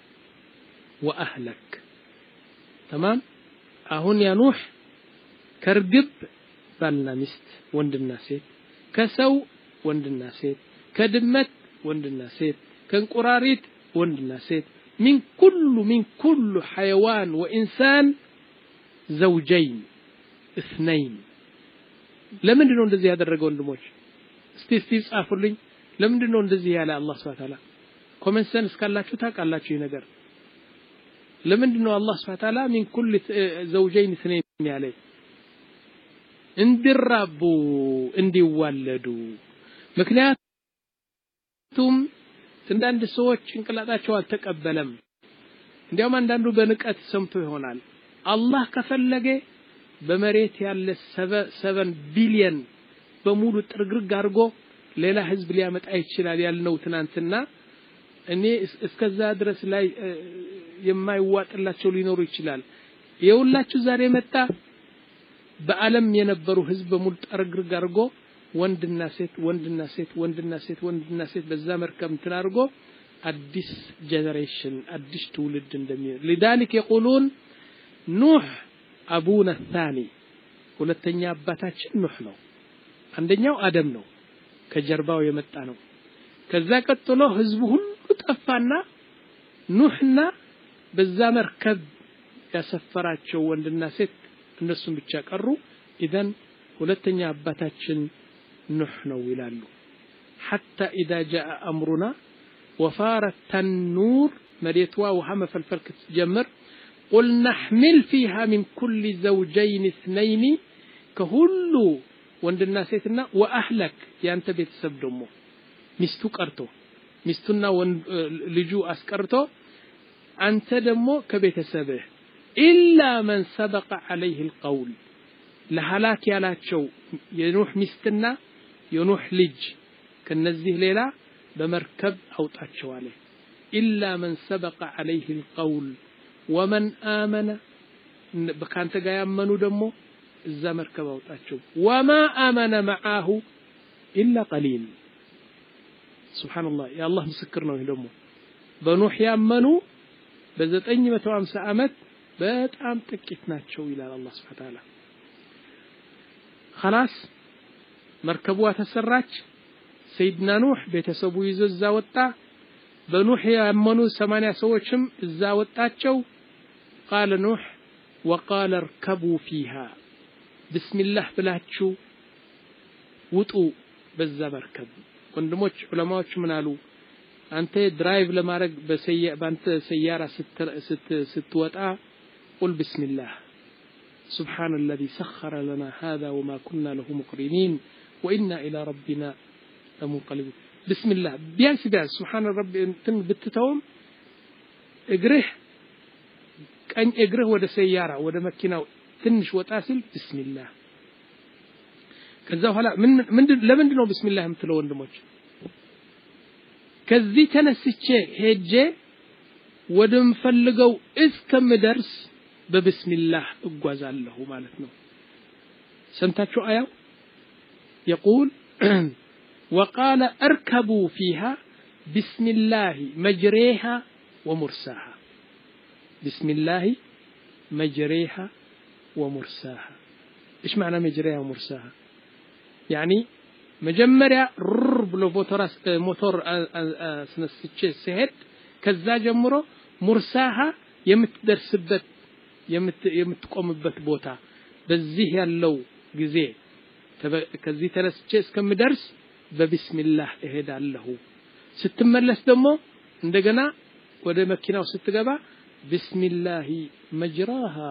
واهلك تمام አሁን ያ ኑህ ከርግብ ባልና ሚስት ወንድና ሴት ከሰው ወንድና ሴት ከድመት ወንድና ሴት ከንቁራሪት ወንድና ሴት من كل من كل حيوان وانسان زوجين اثنين ለምን ነው እንደዚህ ያደረገው ወንድሞች እስቲ እስቲ ጻፉልኝ ለምን ነው እንደዚህ ያለ አላህ Subhanahu Wa Ta'ala ኮሜንት ሰንስ ካላችሁ ታውቃላችሁ ይሄ ነገር ለምን ነው አላህ Subhanahu Wa Ta'ala من كل زوجين اثنين ያለ እንዲራቡ እንዲዋለዱ ምክንያቱም እንደአንድ ሰዎች እንቅላታቸው አልተቀበለም እንዲያውም አንዳንዱ በንቀት ሰምቶ ይሆናል አላህ ከፈለገ በመሬት ያለ seven ቢሊየን በሙሉ ጥርግርግ አድርጎ ሌላ ህዝብ ሊያመጣ ይችላል ያልነው ትናንትና እኔ እስከዛ ድረስ ላይ የማይዋጥላቸው ሊኖሩ ይችላል የሁላችሁ ዛሬ መጣ በአለም የነበሩ ህዝብ በሙሉ ጥርግርግ አድርጎ ወንድና ሴት ወንድና ሴት ወንድና ሴት ወንድና ሴት በዛ መርከብ ተናርጎ አዲስ ጀነሬሽን አዲስ ትውልድ እንደሚሆን لذلك يقولون نوح ابونا الثاني ሁለተኛ አባታችን ኑህ ነው አንደኛው አደም ነው ከጀርባው የመጣ ነው ከዛ ቀጥሎ ህዝቡ ሁሉ ጠፋና ኑህና በዛ መርከብ ያሰፈራቸው ወንድና ሴት እነሱም ብቻ ቀሩ ኢዘን ሁለተኛ አባታችን ኑህ ነው ይላሉ حتى اذا جاء امرنا وفارت النور مريتوا وهم فلفل كتجمر قلنا احمل فيها من كل زوجين اثنين كهل ወንድና ሴትና واهلك ያንተ ቤተሰብ ደሞ ሚስቱ ቀርቶ ሚስቱና ልጁ አስቀርቶ አንተ ደሞ ከቤተሰብህ الا من سبق عليه القول ለሐላክ ያላቸው የኑህ ሚስትና የኑህ ልጅ ከነዚህ ሌላ በመርከብ አውጣቸው አለ الا من سبق عليه القول ومن آمن በካንተ ጋር ያመኑ ደሞ እዛ መርከብ አውጣቸው وما آمن معه إلا قليل سبحان الله يا الله مسكر ነው ደሞ በኑህ ያመኑ በ950 አመት በጣም ጥቂት ናቸው ይላል አላህ Subhanahu Wa Ta'ala خلاص መርከቧ ተሰራች ሰይድና ኑህ ቤተሰቡ ይዞ እዛ ወጣ በኑህ ያመኑ ሰማንያ ሰዎችም እዛ ወጣቸው قال نوح وقال اركبوا فيها بسم الله ብላችሁ ውጡ በዛ መርከብ ወንድሞች ዑለማዎች ምን አሉ አንተ ድራይቭ ለማድረግ በሰያ ባንተ ሰያራ ስትወጣ قل بسم الله سبحان الذي سخر لنا هذا وما كنا له مقرنين وإنا إلى ربنا لمنقلبون بسم الله بيانس بيانس سبحان الرب انتن بتتوم اجره ቀኝ እግርህ ወደ ሰያራ ወደ መኪናው ትንሽ ወጣ ሲል بسم الله ከዛ በኋላ ምን ምን ለምንድን ነው بسم الله የምትለው ወንድሞች ከዚህ ተነስቼ ሄጄ ወደምፈልገው እስከምደርስ በبسم الله እጓዛለሁ ማለት ነው ሰምታችሁ አያው يقول وقال اركبوا فيها بسم الله مجريها ومرساها بسم الله مجريها ومرساها ايش معنى مجريها ومرساها يعني مجمريا رر بلو موتور موتور سنسچ سهد ከዛ ጀምሮ مرساها የምትደርስበት የምትቆምበት ቦታ በዚህ ያለው ጊዜ ከዚህ ተነስቼ እስከምደርስ በቢስሚላህ እሄዳለሁ ስትመለስ ደግሞ እንደገና ወደ መኪናው ስትገባ بسم الله مجراها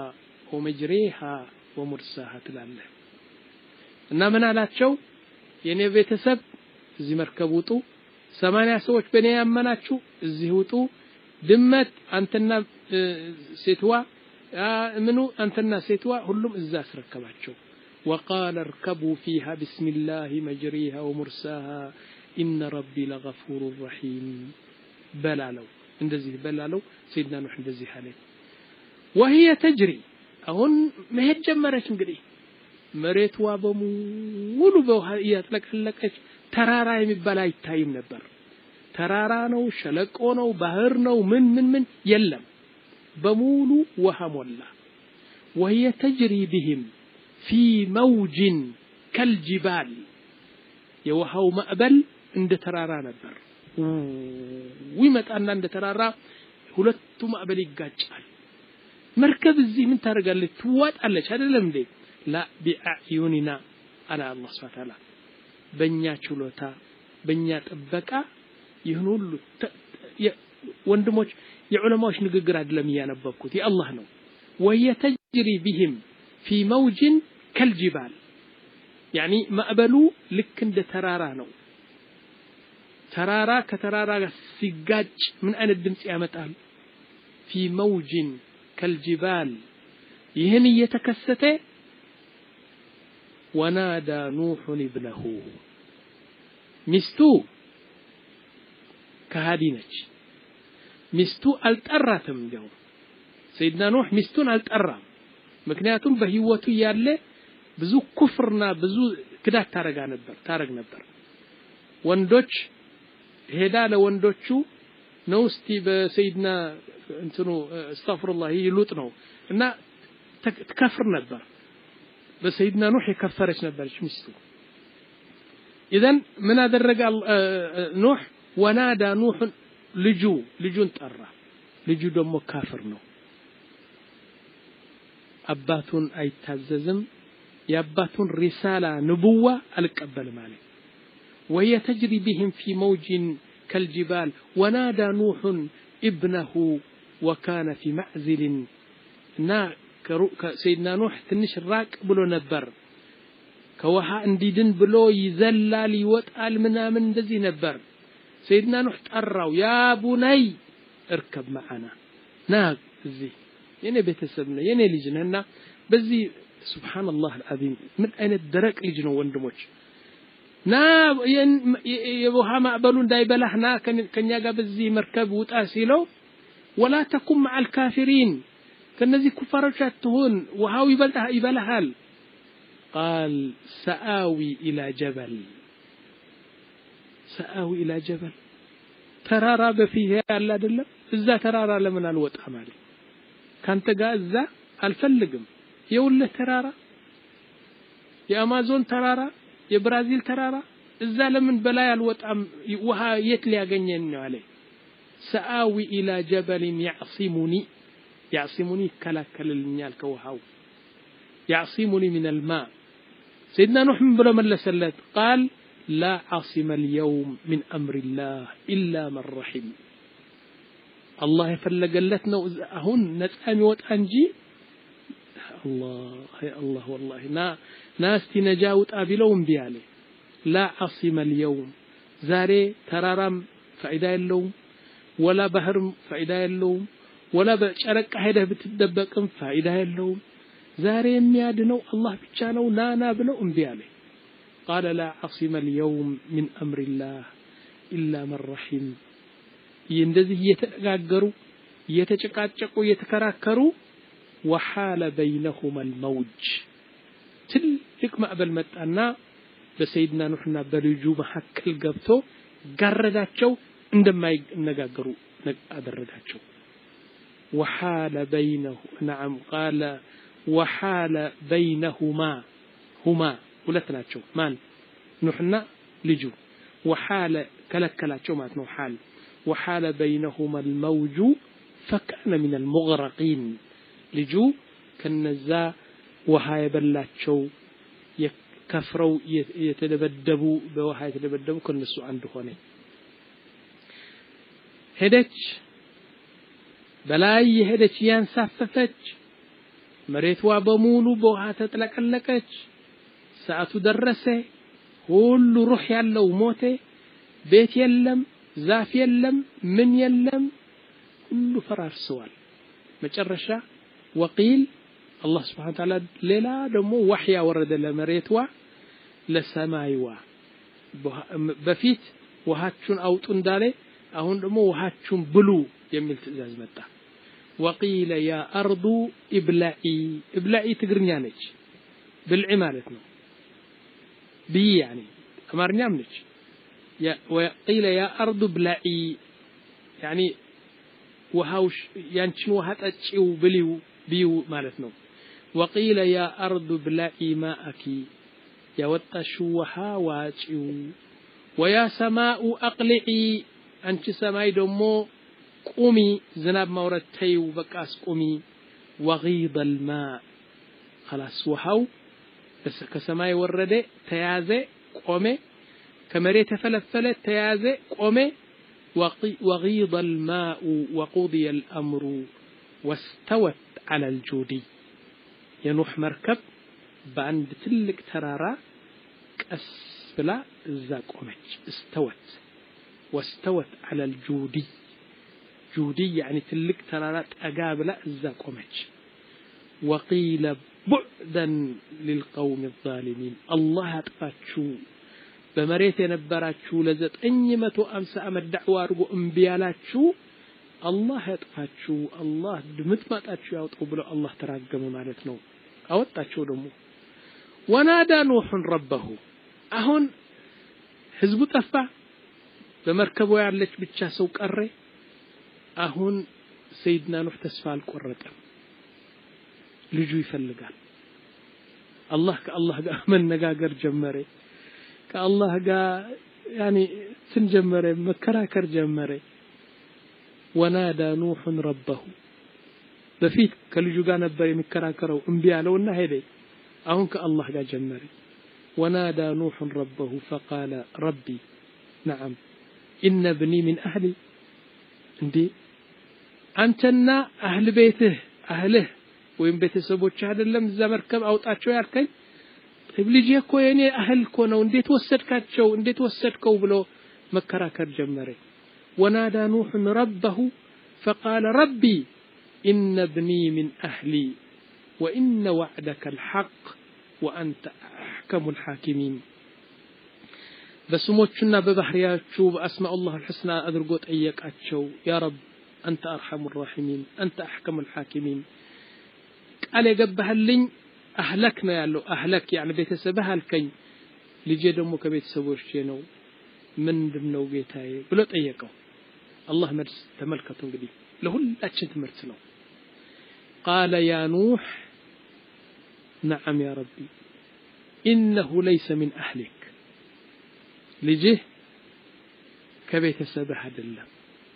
ومجريها ومرساها تلاله እና ምን አላቸው የኔ ቤተሰብ እዚህ መርከብ ውጡ ሰማንያ ሰዎች በኔ ያመናችሁ እዚህ ውጡ ድመት አንተና ሴትዋ ምኑ አንተና ሴትዋ ሁሉም እዛ አስረከባቸው وقال اركبوا فيها بسم الله مجريها ومرساها إن ربي لغفور رحيم بلالو እንደዚህ በላለው سيدنا نوح እንደዚህ አለ وهي تجري አሁን መሄድ ጀመረች እንግዲህ መሬቷ በሙሉ በውሃ ያጥለቀለቀች ተራራ የሚባል አይታይም ነበር ተራራ ነው ሸለቆ ነው ባህር ነው ምን ምን ምን የለም በሙሉ ውሃ ሞላ وهي تجري بهم في موج كالجبال የውሃው ማዕበል እንደ ተራራ ነበር ወይመጣና እንደ ተራራ ሁለቱ ማዕበል ይጋጫል መርከብ እዚህ ምን ታረጋለች ትዋጣለች አይደለም እንዴ لا بأعيننا على الله سبحانه وتعالى በእኛ ችሎታ በእኛ ጥበቃ ይሁን ሁሉ ወንድሞች የዑለማዎች ንግግር አይደለም ያነበብኩት የአላህ ነው وهي تجري بهم في موج كالجبال يعني ማዕበሉ ልክ እንደ ተራራ ነው ተራራ ከተራራ ጋር ሲጋጭ ምን አይነት ድምጽ ያመጣል في موج كالجبال ይህን እየተከሰተ ونادى نوح ابنه ሚስቱ ከሃዲነች ሚስቱ አልጠራትም ነው سيدنا نوح ሚስቱን አልጠራም ምክንያቱም በህይወቱ ያለ ብዙ ኩፍርና ብዙ ክዳት ታረጋ ነበር ታረግ ነበር ወንዶች ሄዳ ለወንዶቹ ነው እስቲ በሰይድና እንትኑ استغفرالله ይሉጥ ነው እና ተከፍር ነበር በሰይድና ኑህ የከፈረች ነበርች ሚስቱ اذن من አደረገ ኑህ ونادى نوح ልጁ ልጁን ጠራ ልጁ ደግሞ ካፍር ነው አባቱን አይታዘዝም የአባቱን ሪሳላ ንቡዋ አልቀበልም አለ وهي تجري بهم في موج كالجبال ونادى نوح ابنه وكان في معزل نا سيدنا نوح ትንሽ ራቅ ብሎ ነበር ከውሃ እንዲድን ብሎ ይዘላል ይወጣል ምናምን እንደዚህ ነበር سيدنا نوح ጠራው يا بني اركب معنا نا እዚህ የኔ ቤተሰብ ነው የኔ ልጅ ነህና በዚህ سبحان الله العظيم ምን አይነት ደረቅ ልጅ ነው ወንድሞች ና የውሃ ማዕበሉ እንዳይበላህና ከኛ ጋር በዚህ መርከብ ውጣ ሲለው ولا تكن مع الكافرين كنزي كفارات تهون وهاو يبلها يبلهال قال سآوي إلى جبل سآوي إلى جبل ترارا بفيه الله دلله إذا ترارا لمن الوطء مالي كانت قازة الفلقم يوله ترارا يا أمازون ترارا يا برازيل ترارا إذا لمن بلاي الوطء وها يتلي أغنين عليه سآوي إلى جبل يعصمني يعصمني كلا كلا النيال كوهاو يعصمني من الماء سيدنا نوح من بلا من لسلت قال لا عاصم اليوم من أمر الله إلا من رحم الله يفلقلتنا هون نتأمي وتأنجي الله يا الله والله نا ناس تنجاوت أبلون بيالي لا عاصم اليوم زاري ترارم فإذا اللوم ولا بحر فإذا اللوم ولا بشرك هيدا بتدبقم فائده የለውም ዛሬ የሚያድነው አላህ ብቻ ነው ናና ብለው እምቢ አለ قال لا عصم اليوم من امر الله الا من رحم እንደዚህ እየተጋገሩ እየተጨቃጨቁ እየተከራከሩ وحال بينهما الموج ትልቅ ማዕበል መጣና በሰይድና ኑህና በልጁ መሐከል ገብቶ ጋረዳቸው እንደማይነጋገሩ አደረጋቸው وحال بينه نعم قال وحال بينهما هما ሁለትናቸው ማን ኑህና ልጁ وحال ከለከላቸው ማለት ነው حال وحال بينهما الموج فكان من المغرقين ልጁ ከነዛ ውሃ የበላቸው የከፍረው የተደበደቡ በውሃ የተደበደቡ ከነሱ አንድ ሆነ ሄደች በላይ ሄደች ያንሳፈፈች መሬትዋ በሙሉ በውሃ ተጥለቀለቀች ሰዓቱ ደረሰ ሁሉ ሩህ ያለው ሞተ ቤት የለም ዛፍ የለም ምን የለም ሁሉ ፈራርሰዋል መጨረሻ ወቂል አላህ Subhanahu Wa Ta'ala ሌላ ደግሞ ወህያ ወረደ ለመሬትዋ ለሰማይዋ በፊት ውሃቹን አውጡ እንዳለ አሁን ደግሞ ውሃቹን ብሉ የሚል ትእዛዝ መጣ وقيل يا أرض ابلعي ابلعي ትግርኛ ነች ብልዒ ማለት ነው بي يعني أمرني أمنش يا وقيل يا أرض بلعي يعني وهاوش ينشن وهات أتشيو بليو بيو مالتنا وقيل يا أرض بلعي ماءك يا وتشوها واتشيو ويا سماء أقلعي أنت سماي دمو قومي زناب مورتيو بكاس قومي وغيض الماء خلاص وهاو كسماي ورده تيازه قومه كمريت فلفله تيازه قومه وغيض الماء وقضي الأمر واستوت على الجودي ينوح مركب بعند تلك ترارا كأس بلا الزاق قومج استوت واستوت على الجودي جودي يعني تلك ترارا أقابل الزاق قومج وقيل بعدا للقوم الظالمين الله أتفاتشو بمريت ينبراتشو لزت أني متو أمس أم الدعوة رجو أنبيالاتشو الله أتفاتشو الله دمت ما تأتشو أو تقبل الله تراجم مالتنا أو تأتشو دمو ونادى نوح ربه أهون حزب تفا بمركبه يعلش بتشاسو كره أهون سيدنا نوح تسفال قرته ልጁ ይፈልጋል አላህ ከአላህ ጋር መነጋገር ጀመረ ከአላህ ጋር يعني ስንጀመረ መከራከር ጀመረ ወናዳ ኑህ ረበሁ በፊት ከልጁ ጋር ነበር የሚከራከረው እንቢ ያለውና ሄደ አሁን ከአላህ ጋር ጀመረ ونادى نوح ربه فقال ربي نعم إن ابني من أهلي عندي أنتنا أهل بيته أهله ወይም ቤተሰቦች አይደለም እዛ መርከብ አውጣቸው ያልከኝ ልጅ እኮ የኔ አህል እኮ ነው እንዴት ወሰድካቸው እንዴት ወሰድከው ብሎ መከራከር ጀመረ ونادى نوح ربه فقال ربي إن ابني من أهلي وإن وعدك الحق وأنت أحكم الحاكمين بسموتنا ببحرياتشو بأسماء الله الحسنى أدرقوت أيقاتشو يا رب أنت أرحم الراحمين أنت أحكم الحاكمين قال يقبهلኝ أهلك ما ያለው أهلك يعني ቤተሰብህ አልከኝ ልጄ ደግሞ ከቤተሰቦቼ ነው ምንድነው ጌታዬ ብሎ ጠየቀው አላህ መልስ ተመልከቱ እንግዲህ ለሁላችን ትምህርት ነው قال يا نوح نعم يا ربي إنه ليس من أهلك ልጄ ከቤተሰብህ አይደለም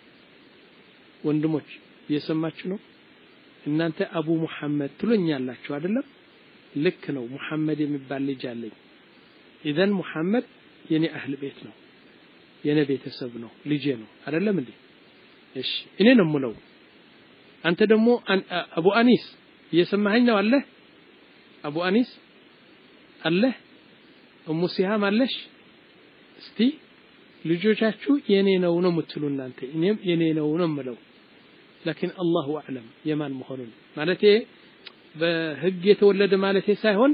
ወንድሞች እየሰማችሁ ነው እናንተ አቡ መሐመድ ትሉኛላችሁ አይደለም ልክ ነው መሐመድ የሚባል ልጅ አለኝ ኢዘን መሐመድ የኔ አህል ቤት ነው የኔ ቤተሰብ ነው ልጄ ነው አይደለም እንዴ እሺ እኔ ነው የምለው አንተ ደግሞ አቡ አኒስ እየሰማኸኝ ነው አለ አቡ አኒስ አለ ኡሙ ሲሃም አለሽ እስቲ ልጆቻችሁ የኔ ነው ነው የምትሉ እናንተ እኔም የኔ ነው ነው የምለው لكن الله أعلم يمان مخونون مالتي بهج يتولد مالتي سايهون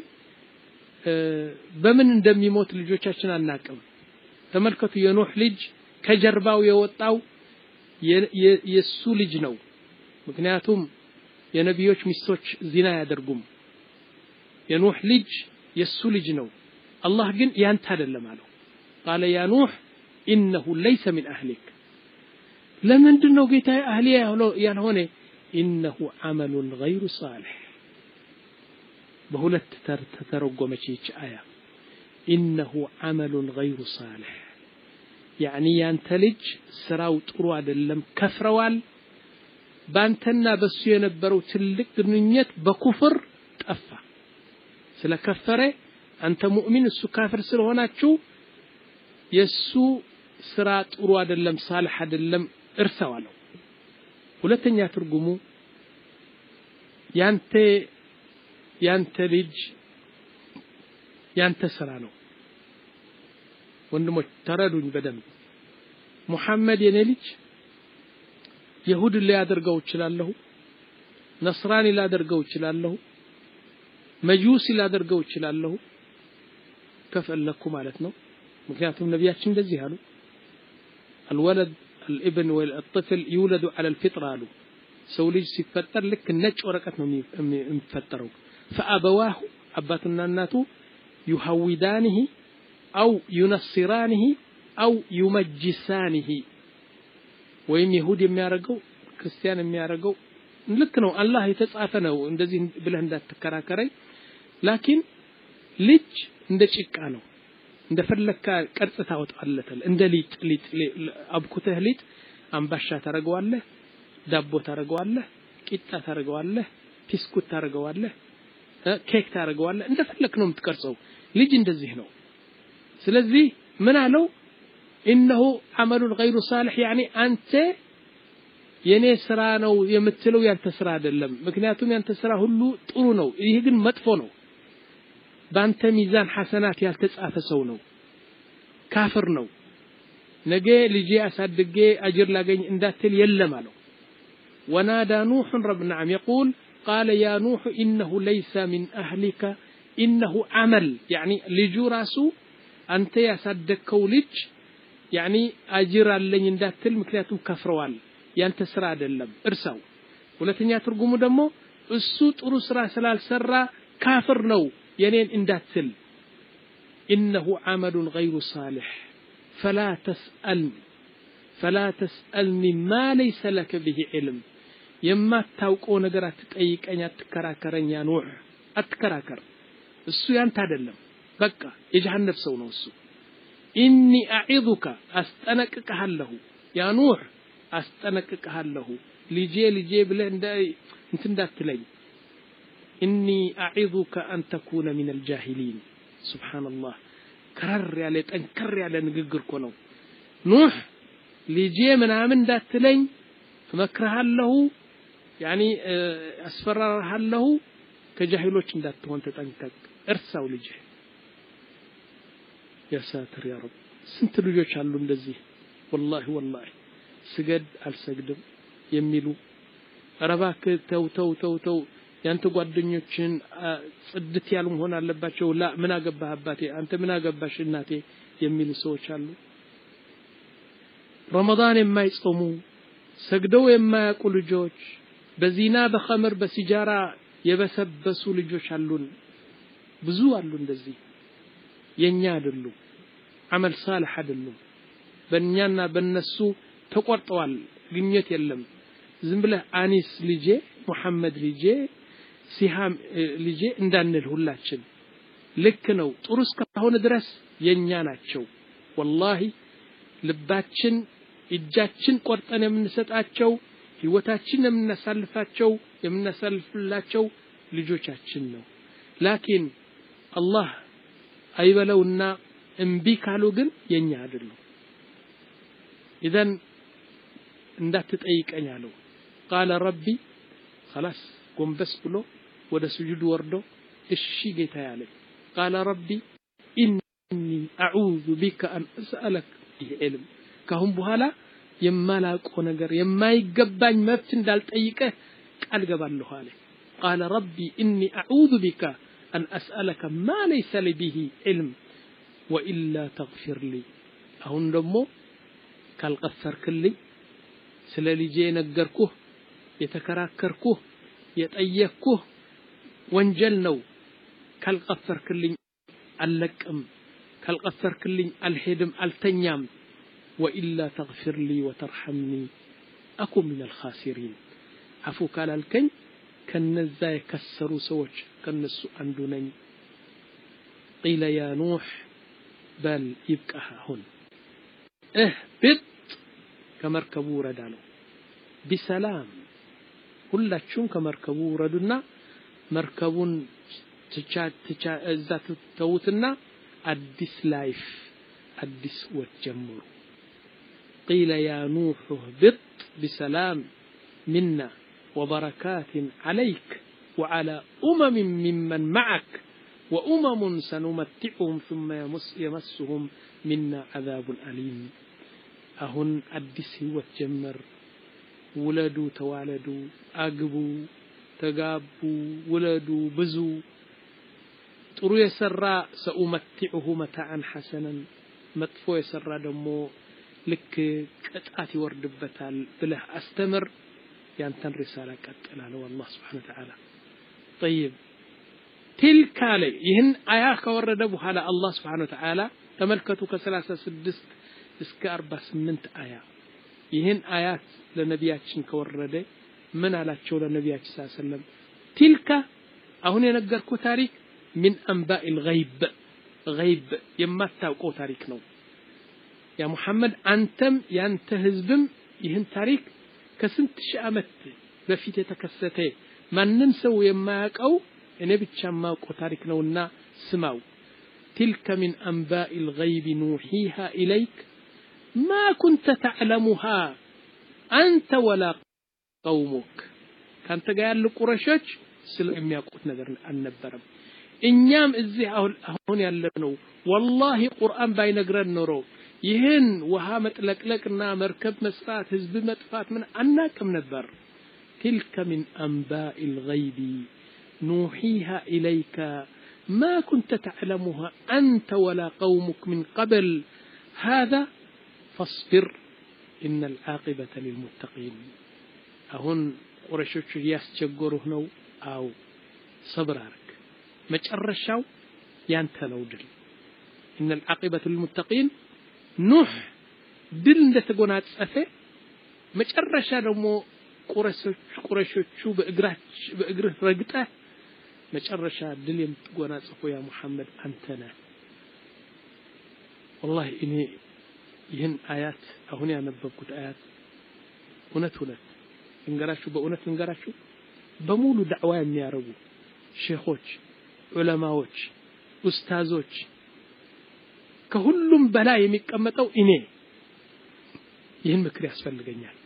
بمن دم يموت لجوچاچن አናቀም ተመልከቱ የኖህ ልጅ ከጀርባው የወጣው የሱ ልጅ ነው ምክንያቱም የነቢዮች ሚስቶች ዚና ያደርጉም የኖህ ልጅ የሱ ልጅ ነው አላህ ግን ያንተ አይደለም አለው قال يا نوح إنه ليس من أهلك لمندن ነው ጌታዬ አህሊ ያልሆነ إنه عمل غير صالح በሁለት ተተረጎመች ይች አያ إنه عمل غير صالح يعني ያንተ ልጅ ስራው ጥሩ አይደለም ከፍረዋል ባንተና በሱ የነበረው ትልቅ ግንኙነት በኩፍር ጠፋ ስለከፈረ አንተ ሙእሚን እሱ ካፍር ስለሆናችሁ የሱ ስራ ጥሩ አይደለም ሳልህ አይደለም እርሳዋለሁ ሁለተኛ ትርጉሙ ያንተ ያንተ ልጅ ያንተ ስራ ነው ወንድሞች ተረዱኝ በደንብ ሙሐመድ የኔ ልጅ ይሁድ ሊያደርገው ይችላል ነስራኒ ሊያደርገው ይችላል መጁሲ ሊያደርገው ይችላል ከፈለኩ ማለት ነው ምክንያቱም ነብያችን እንደዚህ አሉ الولد الابن والطفل يولد على الفطره አሉ ሰው ልጅ ሲፈጠር ልክ ነጭ ወረቀት ነው የሚፈጠረው فابواه አባቱና እናቱ يهودانه او ينصرانه او يمجسانه ወይም ይሁድ የሚያረጋው ክርስቲያን የሚያረጋው ልክ ነው አላህ የተጻፈ ነው እንደዚህ ብለህ እንዳትከራከረኝ ላኪን ልጅ እንደ ጭቃ ነው እንደፈለካ ቅርጽ ታወጣለታል እንደ ሊጥ ሊጥ አብኩተህ ሊጥ አምባሻ ታረጋዋለህ ዳቦ ታረጋዋለህ ቂጣ ታረጋዋለህ ቢስኩት ታረጋዋለህ ኬክ ታረጋዋለህ እንደፈለክ ነው የምትቀርጸው ልጅ እንደዚህ ነው ስለዚህ ምን አለው انه عمل غير صالح يعني انت የኔ ስራ ነው የምትለው ያንተ ስራ አይደለም ምክንያቱም ያንተ ስራ ሁሉ ጥሩ ነው ይሄ ግን መጥፎ ነው ባንተ ሚዛን ሐሰናት ያልተጻፈ ሰው ነው ካፍር ነው ነገ ልጅ አሳድጌ አጅር ላገኝ እንዳትል የለም አለው ونادى نوح رب نعم يقول قال يا نوح انه ليس من اهلك انه عمل يعني ልጁ ራሱ አንተ ያሳደከው ልጅ يعني አጅር አለኝ እንዳትል ምክንያቱም ከፍረዋል ያንተ ስራ አይደለም እርሳው ሁለተኛ ትርጉሙ ደግሞ እሱ ጥሩ ስራ ስላልሰራ ካፍር ነው የኔን እንዳትል انه عمل غير صالح فلا تسأل فلا تسألني ما ليس لك به علم የማታውቀው ነገር አትጠይቀኝ አትከራከረኝ ያ ኑህ አትከራከር እሱ ያንተ አይደለም በቃ የጀሃነም ሰው ነው እሱ إني أعظك أستنققهالله يا نوح أستنققهالله لجي لجي بلا انت እንዳትለኝ إني أعظك أن تكون من الجاهلين سبحان الله كرر ያለ ጠንከር ያለ ንግግር እኮ ነው ኑህ لجي ምናምን እንዳትለኝ መክረሃለሁ يعني አስፈራራሃለሁ ከጃሂሎች እንዳትሆን ተጠንቀቅ እርሳው ልጅ يا ساتر يا رب ስንት ልጆች አሉ እንደዚህ والله والله ስገድ አልሰግድም የሚሉ አረባክ ተው ተው ተው ተው ያንተ ጓደኞችን ጽድት ያሉ መሆን አለባቸው ላ ምን አገባህ አባቴ አንተ ምን አገባሽ እናቴ የሚሉ ሰዎች አሉ ረመዳን የማይጾሙ ሰግደው የማያውቁ ልጆች በዚና በኸምር በሲጃራ የበሰበሱ ልጆች አሉን ብዙ አሉ እንደዚህ የኛ አይደሉ አመል صالح አይደሉ በእኛና በእነሱ ተቆርጠዋል ግኝት የለም ዝም ብለህ አኒስ ልጄ ሙሐመድ ልጄ ሲሃም ልጄ እንዳንል ሁላችን ልክ ነው ጥሩ እስከሆነ ድረስ የኛ ናቸው والله ልባችን እጃችን ቆርጠን የምንሰጣቸው ህይወታችን የምናሳልፋቸው የምናሳልፍላቸው ልጆቻችን ነው ላኪን አላህ አይበለውና እምቢ ካሉ ግን የኛ አይደሉ اذن እንዳትጠይቀኝ አለው قال ربي خلاص ጎንበስ ብሎ ወደ ስጁድ ወርዶ እሺ ጌታ ያለ قال ربي اني اعوذ بك ان اسالك بعلم ካሁን በኋላ የማላውቀው ነገር የማይገባኝ መብት እንዳልጠይቀህ ቃል ገባለሁ አለ قال ربي اني اعوذ بك ان اسالك ما ليس لي به علم والا تغفر لي አሁን ደግሞ ካልቀሰርክልኝ ስለ ልጄ ነገርኩህ የተከራከርኩህ የጠየቅኩህ ወንጀል ነው ካልቀሰርክልኝ አልለቅም ካልቀሰርክልኝ አልሄድም አልተኛም والا تغفر لي وترحمني اكون من الخاسرين عفو قال الكن كنዛ የከሰሩ ሰዎች ከነሱ አንዱ ነኝ قيل يا نوح بل يبقى هون اهبط ከመርከቡ ወረዳለው بسلام ሁላችሁም ከመርከቡ ወረዱና መርከቡን ትቻ ትቻ እዛ ተውትና አዲስ ላይፍ አዲስ ወጀምሩ قيل يا نوح اهبط بسلام منا وبركات عليك وعلى أمم ممن معك وأمم سنمتعهم ثم يمس يمسهم منا عذاب أليم أهن أدس وتجمر ولدوا توالدوا أقبوا تقابوا ولدوا بزوا ጥሩ የሰራ سأمتعه متاعا حسنا መጥፎ የሰራ ደግሞ ልክ ቅጣት ይወርድበታል ብለህ አስተምር ያንተን ሪሳላ ቀጥላለው አላህ Subhanahu Wa Ta'ala طيب تلك علي ይህን አያ ከወረደ በኋላ አላህ Subhanahu Wa Ta'ala ተመልከቱ ከ36 እስከ أربعة አያ ይህን አያት ለነቢያችን ከወረደ ምን አላቸው ለነቢያችን ሰለላሁ ዐለይሂ ወሰለም تلك አሁን የነገርኩ ታሪክ من أنباء الغيب غيب የማታውቀው ታሪክ ነው ያ ሙሐመድ አንተም ያንተ ህዝብም ይህን ታሪክ ከስንት ሺህ ዓመት በፊት የተከሰተ ማንንም ሰው የማያውቀው እኔ ብቻ ማውቀው ታሪክ ነውና ስማው تلك من أنباء الغيب نوحيها إليك ما كنت تعلمها أنت ولا قومك كانت قال لقريش ስለ የሚያውቁት ነገር አልነበረም እኛም እዚህ አሁን ያለነው والله ቁርአን ባይነግረን ኖሮ ይህን ውሃ መጥለቅለቅና መርከብ መስራት ህዝብ መጥፋት ምን አናቅም ነበር تلك من أنباء الغيب نوحيها إليك ما كنت تعلمها أنت ولا قومك من قبل هذا فاصبر إن العاقبة للمتقين أهون قريشوش ياسجقروه نو أو صبرارك مجرشاو يانتنو دل إن العاقبة للمتقين نوح دل ندتقونات أفه مجرشا نمو قريشوشو بإقراش بإقره رقته مجرشا دل يمتقونات أفه يا محمد أنتنا والله إني يهن آيات أهوني أنا ببكت آيات هنات هنات انقراشو بأونات انقراشو بمولو دعوان ياربو شيخوش علماءوች ኡስታዞች ከሁሉም በላይ የሚቀመጠው እኔ ይህን ምክር ያስፈልገኛል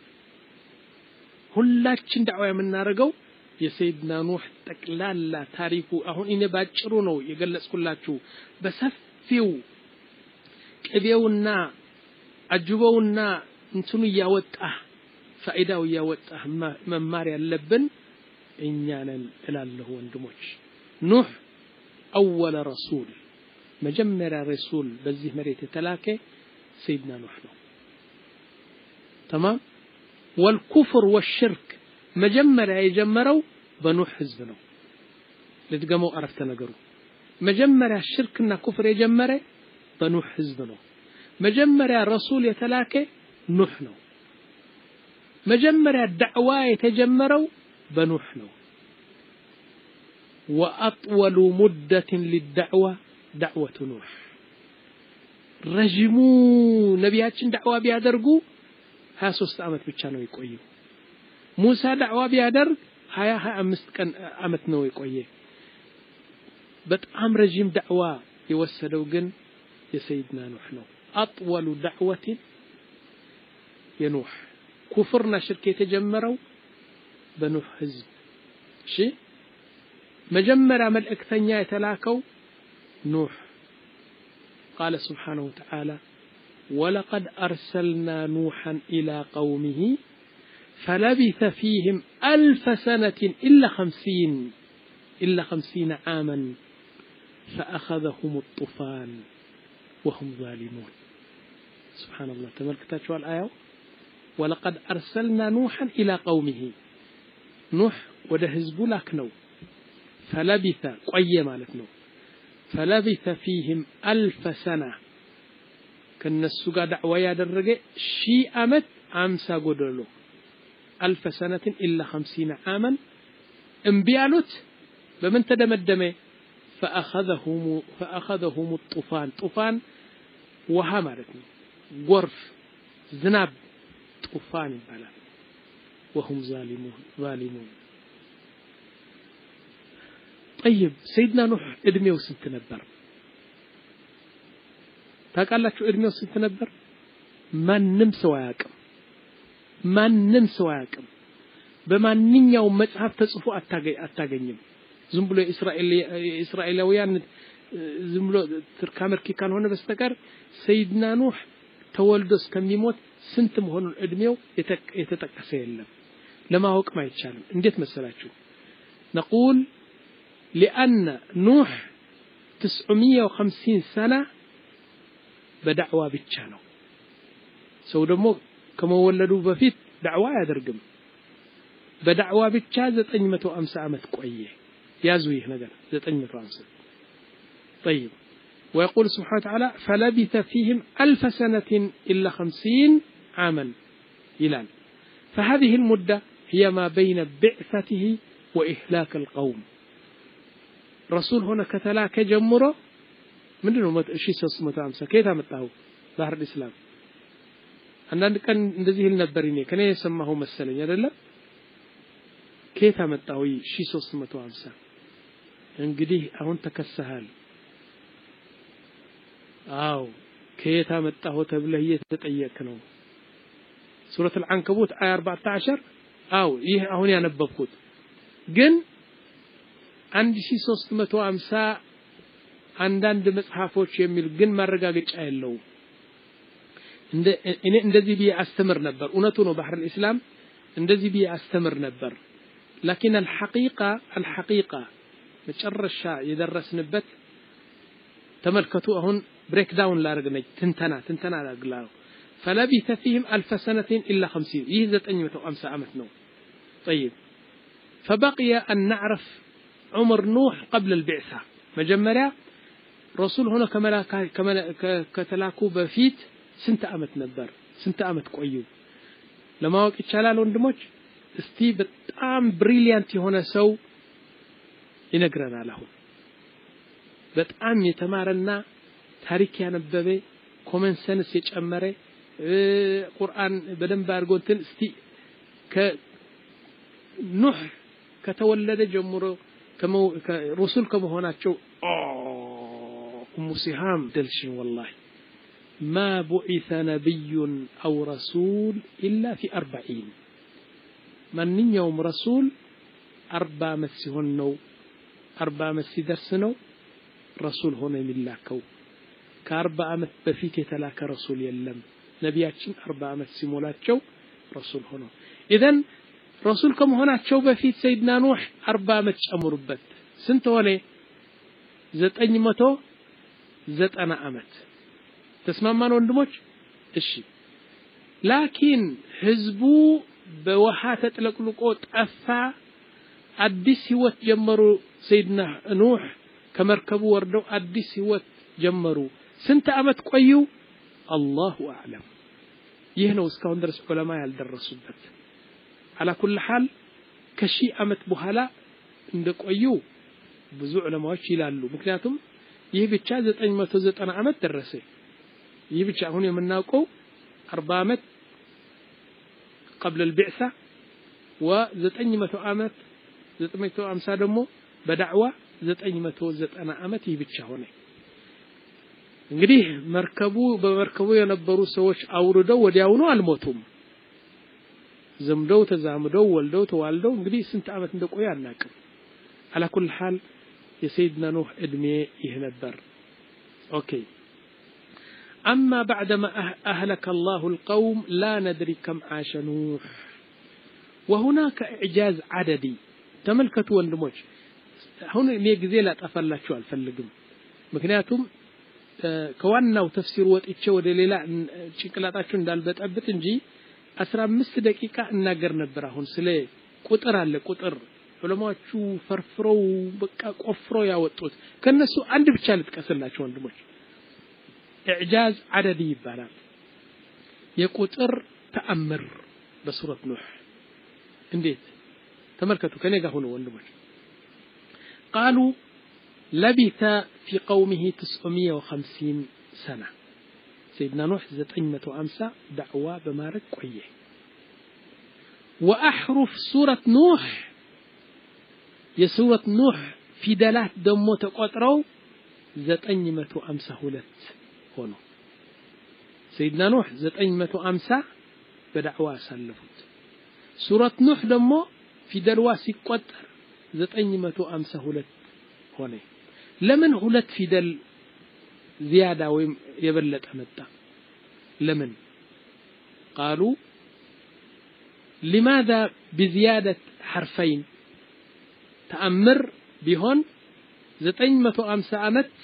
ሁላችን ዳዕዋ የምናረገው የሰይድና ኑህ ጠቅላላ ታሪኩ አሁን እኔ ባጭሩ ነው የገለጽኩላችሁ በሰፊው ቅቤውና አጅበውና እንትኑ ያወጣ ፋይዳው ያወጣ መማር ያለብን እኛ ነን እላለሁ ወንድሞች ኑህ أول رسول مجمر رسول بزيه مريت تلاكه سيدنا نوح له تمام والكفر والشرك مجمر يجمروا بنوح حزبنا لتقاموا عرفتنا قروا مجمر الشركنا كفر يجمره بنوح حزبنا مجمر الرسول يتلاكه نوح له مجمر الدعوة يتجمروا بنوح له وأطول مدة للدعوة دعوة نوح رجمو نبياتشن دعوة بيادرقو ها سوست عمت بيتشانو يقويو موسى دعوة بيادرق هيا ها أمست كان عمتنو يقويه بتعام رجيم دعوة يوسدو جن يا سيدنا نوح نو أطول دعوة يا نوح كفرنا شركة تجمروا بنوح حزب شي مجمرة ملئكتنيا يتلاكوا نوح قال سبحانه وتعالى ولقد أرسلنا نوحا إلى قومه فلبث فيهم ألف سنة إلا خمسين إلا خمسين عاما فأخذهم الطوفان وهم ظالمون سبحان الله تملكت شو الآية ولقد أرسلنا نوحا إلى قومه نوح ودهزب لكنو فلبث قوية مالتنا فلبث فيهم ألف سنة كان السوق دعوة يدرجة شيء أمت عمسا قدرلو ألف سنة إلا خمسين عاما انبيالوت بمن تدمدمه فأخذهم فأخذهم الطوفان طوفان وهمرتني غرف ذنب طوفان بلا وهم ظالمون ظالمون طيب سيدنا نوح ادميو سنت نبر ታውቃላችሁ እድሜው ስንት ነበር ማንም ሰው አያውቅም ማንም ሰው አያውቅም በማንኛውም መጽሐፍ ተጽፎ አታገኝም ዝም ብሎ እስራኤል እስራኤላውያን ዝም ብሎ ተርካመርኪ ካልሆነ በስተቀር ሰይድና ኑህ ተወልዶ እስከሚሞት ስንት መሆኑን እድሜው የተጠቀሰ የለም ለማወቅ ማይቻልም እንዴት መሰላችሁ نقول لأن نوح تسعمية وخمسين سنة بدعوة ብቻ ነው ሰው ደግሞ ከመወለዱ በፊት ዳዕዋ ያደርግም በዳዕዋ ብቻ ዘጠኝ መቶ ሃምሳ አመት ቆየ ያዙ ይህ ነገር ዘጠኝ መቶ ሃምሳ طيب ويقول سبحانه وتعالى فلبث فيهم ألف سنة إلا خمسين عاما إلان فهذه المدة هي ما بين بعثته وإهلاك القوم رسول هنا كتلاك جمره من دونه شيء سمته أمسا كيف عملته ظهر الإسلام أنا كان እንደዚህ ልነበርኝ ከኔ የሰማሁ መሰለኝ አይደለ كيف عملته شيء سمته أمسا እንግዲህ አሁን ተከሰሃል አው كيف عملته ተብለህ እየተጠየቅ ነው ሱረቱ العنكبوت آية أربعة عشر አው ይህ አሁን ያነበብኩት ግን አንድ ሺህ ሦስት መቶ ሃምሳ አንዳንድ መጽሐፎች የሚል ግን ማረጋገጫ የለው እንደ እኔ እንደዚህ ቢያ አስተምር ነበር እውነቱ ነው ባህር الاسلام እንደዚህ ቢያ አስተምር ነበር لكن الحقيقه الحقيقه መጨረሻ የደረስንበት ተመልከቱ አሁን ብሬክ ዳውን ላርግነኝ ትንተና ትንተና ላግላው فلبث فيهم ألف سنة إلا خمسين ይህ ዘጠኝ መቶ ሃምሳ አመት ነው طيب فبقي أن نعرف عمر نوح قبل البعثة مجمرة رسول هنا كما كتلاكو بفيت سنت أمت نبر سنت أمت قويو لما وقت شلال وندمج استي بتأم بريليانت هنا سو ينقرنا له بتأم يتمارنا تاريخ ينببه كومن سنس يجمره قرآن بدن بارغونتن استي ك نوح كتولد جمره كما رسول كما هناچو ام سهام دلشين والله ما بعث نبي او رسول الا في أربعين من يوم رسول أربع مسيهن نو أربع مسي درس نو رسول هنا يملاكو كأربع أمت بفيت يتلاك رسول يلم نبياتشن أربع أمت سيمولاتشو رسول هنا إذن رسول كم هنا تشوف بفيت سيدنا نوح أربع أمت أمربت سنت ولي زت أني متو زت أنا أمت تسمع ما نوندموش إشي لكن حزبو بوحات لقلقوت أفا أديس هوت جمرو سيدنا نوح كمركبو وردو أديس هوت جمرو سنت أمت قيو الله أعلم يهنو اسكون درس علماء يالدرسوا بت على كل حال كشي أمت بهلا عندك قيو ብዙ ዑለማዎች ይላሉ ምክንያቱም ይህ ብቻ ዘጠኝ መቶ ዘጠና አመት ደረሰ ይህ ብቻ አሁን የምናውቀው أربع አመት قبل البعثة وዘጠኝ መቶ አመት ዘጠኝ መቶ ሃምሳ ደግሞ በዳዕዋ ዘጠኝ መቶ ዘጠና አመት ይህ ብቻ ሆነ እንግዲህ መርከቡ በመርከቡ የነበሩ ሰዎች አውርደው ወዲያው ነው አልሞቱም ዘምደው ተዛምደው ወልደው ተዋልደው እንግዲህ ስንት አመት እንደቆየ አናውቅም على كل حال يا سيدنا نوح ادمي يهنبر اوكي اما بعدما اهلك الله القوم لا ندري كم عاش نوح وهناك اعجاز عددي تملكتوا ወንድሞች አሁን እኔ ጊዜ ላጠፋላችሁ አልፈልግም ምክንያቱም ከዋናው ተፍሲር ወጥቼ ወደ ሌላ ጭቅላታችሁ እንዳልበጠብጥ እንጂ አስራ አምስት ደቂቃ እናገር ነበር አሁን ስለ ቁጥር አለ ቁጥር ዑለማዎቹ ፈርፍረው በቃ ቆፍረው ያወጡት ከነሱ አንድ ብቻ ልጥቀስላችሁ ወንድሞች ኢዕጃዝ عددي ይባላል የቁጥር ተአምር በሱረት ኑህ እንዴት ተመልከቱ ከኔ ጋር ሆኖ ወንድሞች قالوا لبث في قومه تسعمية وخمسين سنة سيدنا نوح ዘጠኝ መቶ ሃምሳ دعوة بمارك قويه وأحرف سورة نوح የሱረት ኑህ ፊደላት ደሞ ተቆጥረው ዘጠኝ መቶ ሃምሳ ሁለት ሆኖ ሰይድና ኑህ ዘጠኝ መቶ ሃምሳ በዳዕዋ አሳለፉት ሱረት ኑህ ደግሞ ፊደልዋ ሲቆጠር ዘጠኝ መቶ ሃምሳ ሁለት ሆነ ለምን ሁለት ፊደል زيادة ወይም የበለጠ መጣ ለምን قالوا لماذا بزيادة حرفين تأمر بهون ዘጠኝ መቶ ሃምሳ አመት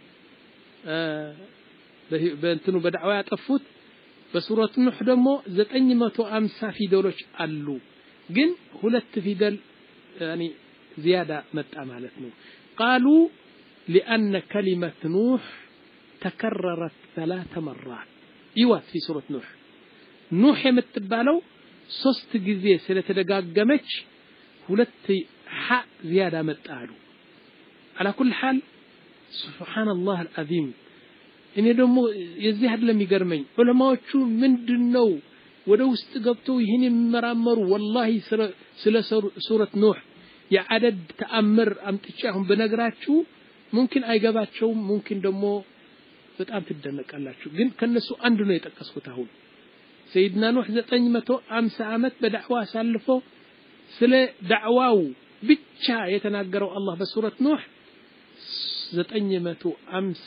በእንትኑ በዳዕዋ ያጠፉት በሱረት ኑህ ደግሞ ዘጠኝ መቶ ሃምሳ ፊደሎች አሉ ግን ሁለት ፊደል يعني زيادة መጣ ማለት ነው قالوا لأن كلمة نوح تكررت ثلاث مرات ايوه في سورة نوح نوح የምትባለው ሶስት ጊዜ ስለተደጋገመች ሁለት ሐ زيادة መጣሉ على كل حال سبحان الله العظيم እኔ ደግሞ የዚህ አይደለም ይገርመኝ ዑለማዎቹ ምንድነው ወደ ውስጥ ገብተው ይሄን ይመራመሩ والله ስለ ሱረት ኑህ የዓደድ ተአምር አምጥቼ አሁን በነግራችሁ ممكن አይገባቸውም ممكن ደግሞ በጣም ትደነቃላችሁ ግን ከነሱ አንዱ ነው የጠቀስኩት አሁን ሰይድና ኑህ ዘጠኝ መቶ ሃምሳ አመት በዳዕዋ አሳልፎ ስለ ዳዕዋው ብቻ የተናገረው አላህ በሱረት ኑህ ዘጠኝ መቶ ሃምሳ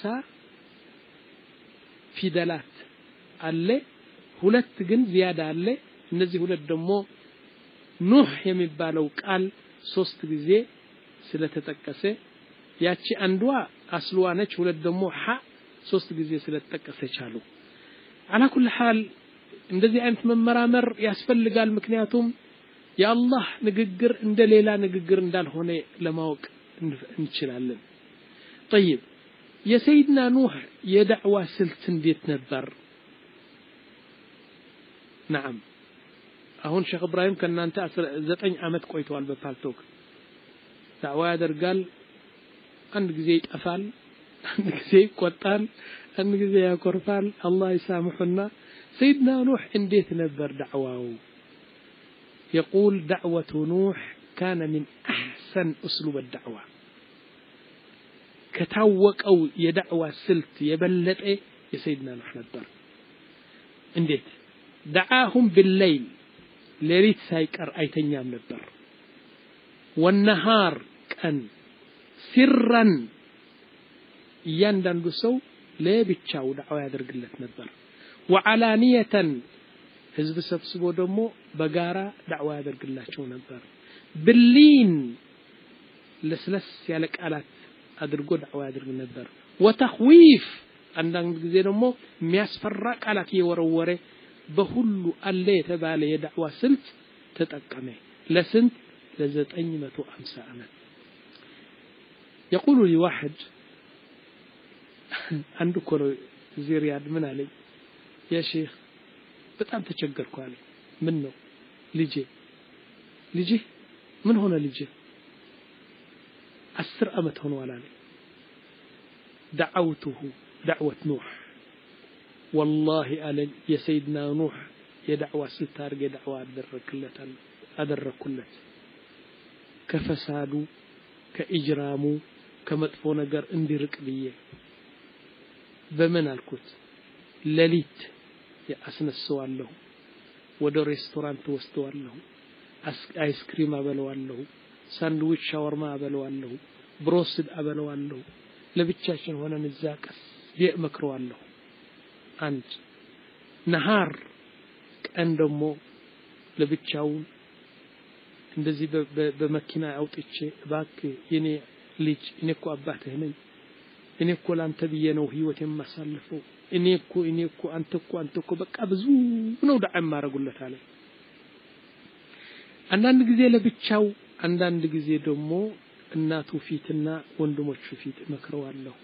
ፊደላት አለ ሁለት ግን زيادة አለ እነዚህ ሁለት ደግሞ ኑህ የሚባለው ቃል ሶስት ጊዜ ስለተጠቀሰ ያቺ አንዷ አስሉዋ ነች ሁለት ደግሞ ሐ ሶስት ጊዜ ስለተጠቀሰች አሉ على كل حال እንደዚህ አይነት መመራመር ያስፈልጋል ምክንያቱም የአላህ ንግግር እንደሌላ ንግግር እንዳልሆነ ለማወቅ እንችላለን طيب የሰይድና ኑህ የዳዕዋ ስልት እንዴት ነበር نعم አሁን ሼክ ኢብራሂም ከናንተ ዘጠኝ አመት ቆይቷል በፓልቶክ ዳዕዋ ያደርጋል አንድ ጊዜ ይጠፋል አንድ ጊዜ ይቆጣል አንድ ጊዜ ያኮርፋል አላህ ይሳምሁና سيدنا نوح እንዴት ነበር ዳዕዋው يقول دعوة نوح كان من أحسن أسلوب الدعوة كتاوقوا يدعوة سلت يبلت إيه يا سيدنا نوح نبر እንዴት دعاهم بالليل ليلت سايقر አይተኛም ነበር والنهار كان سرا እያንዳንዱ ሰው ለብቻው ዳዕዋ ያደርግለት ነበር وعلانية ህዝብ ሰብስቦ ደግሞ በጋራ ዳዕዋ ያደርግላቸው ነበር باللين ለስለስ ያለ ቃላት አድርጎ ዳዕዋ ያደርግ ነበር وتخويف አንዳንድ ጊዜ ደግሞ የሚያስፈራ ቃላት እየወረወረ በሁሉ አለ የተባለ የዳዕዋ ስልት ተጠቀመ ለስንት ለዘጠኝ መቶ ሃምሳ አመት يقول لي واحد አንዱ ኮሎ ዚሪያድ ምን አለኝ يا شيخ በጣም ተቸገርኩ አለ ምን ነው ልጄ ልጄ ምን ሆነ ልጄ አስር አመት ሆኗል አለ دعوته دعوة نوح والله አለ የሰይድና ኑህ የዳዕዋ ስልት አድርጌ ዳዕዋ አደረክለት አደረኩለት ከፈሳዱ ከኢጅራሙ ከመጥፎ ነገር እንዲርቅ ብዬ በምን አልኩት ለሊት ያስነሳዋለሁ ወደ ሬስቶራንት ወስደዋለሁ አይስክሪም አበለዋለሁ ሳንድዊች ሻወርማ አበለዋለሁ ብሮስድ አበለዋለሁ ለብቻችን ሆነን እዛቀስ የመክረዋለሁ አንድ ነሃር ቀን ደግሞ ለብቻው እንደዚህ በመኪና አውጥቼ ባክ የኔ ልጅ እኔ እኮ አባትህ ነኝ እኔ እኮ ላንተ ብዬ ነው ህይወቴን ማሳልፈው እኔ እኮ እኔ እኮ አንተ እኮ አንተ እኮ በቃ ብዙ ነው ዳዓ ማረጉለት አለ አንዳንድ ጊዜ ለብቻው አንዳንድ ጊዜ ደግሞ እናቱ ፊትና ወንድሞቹ ፊት መክረዋለሁ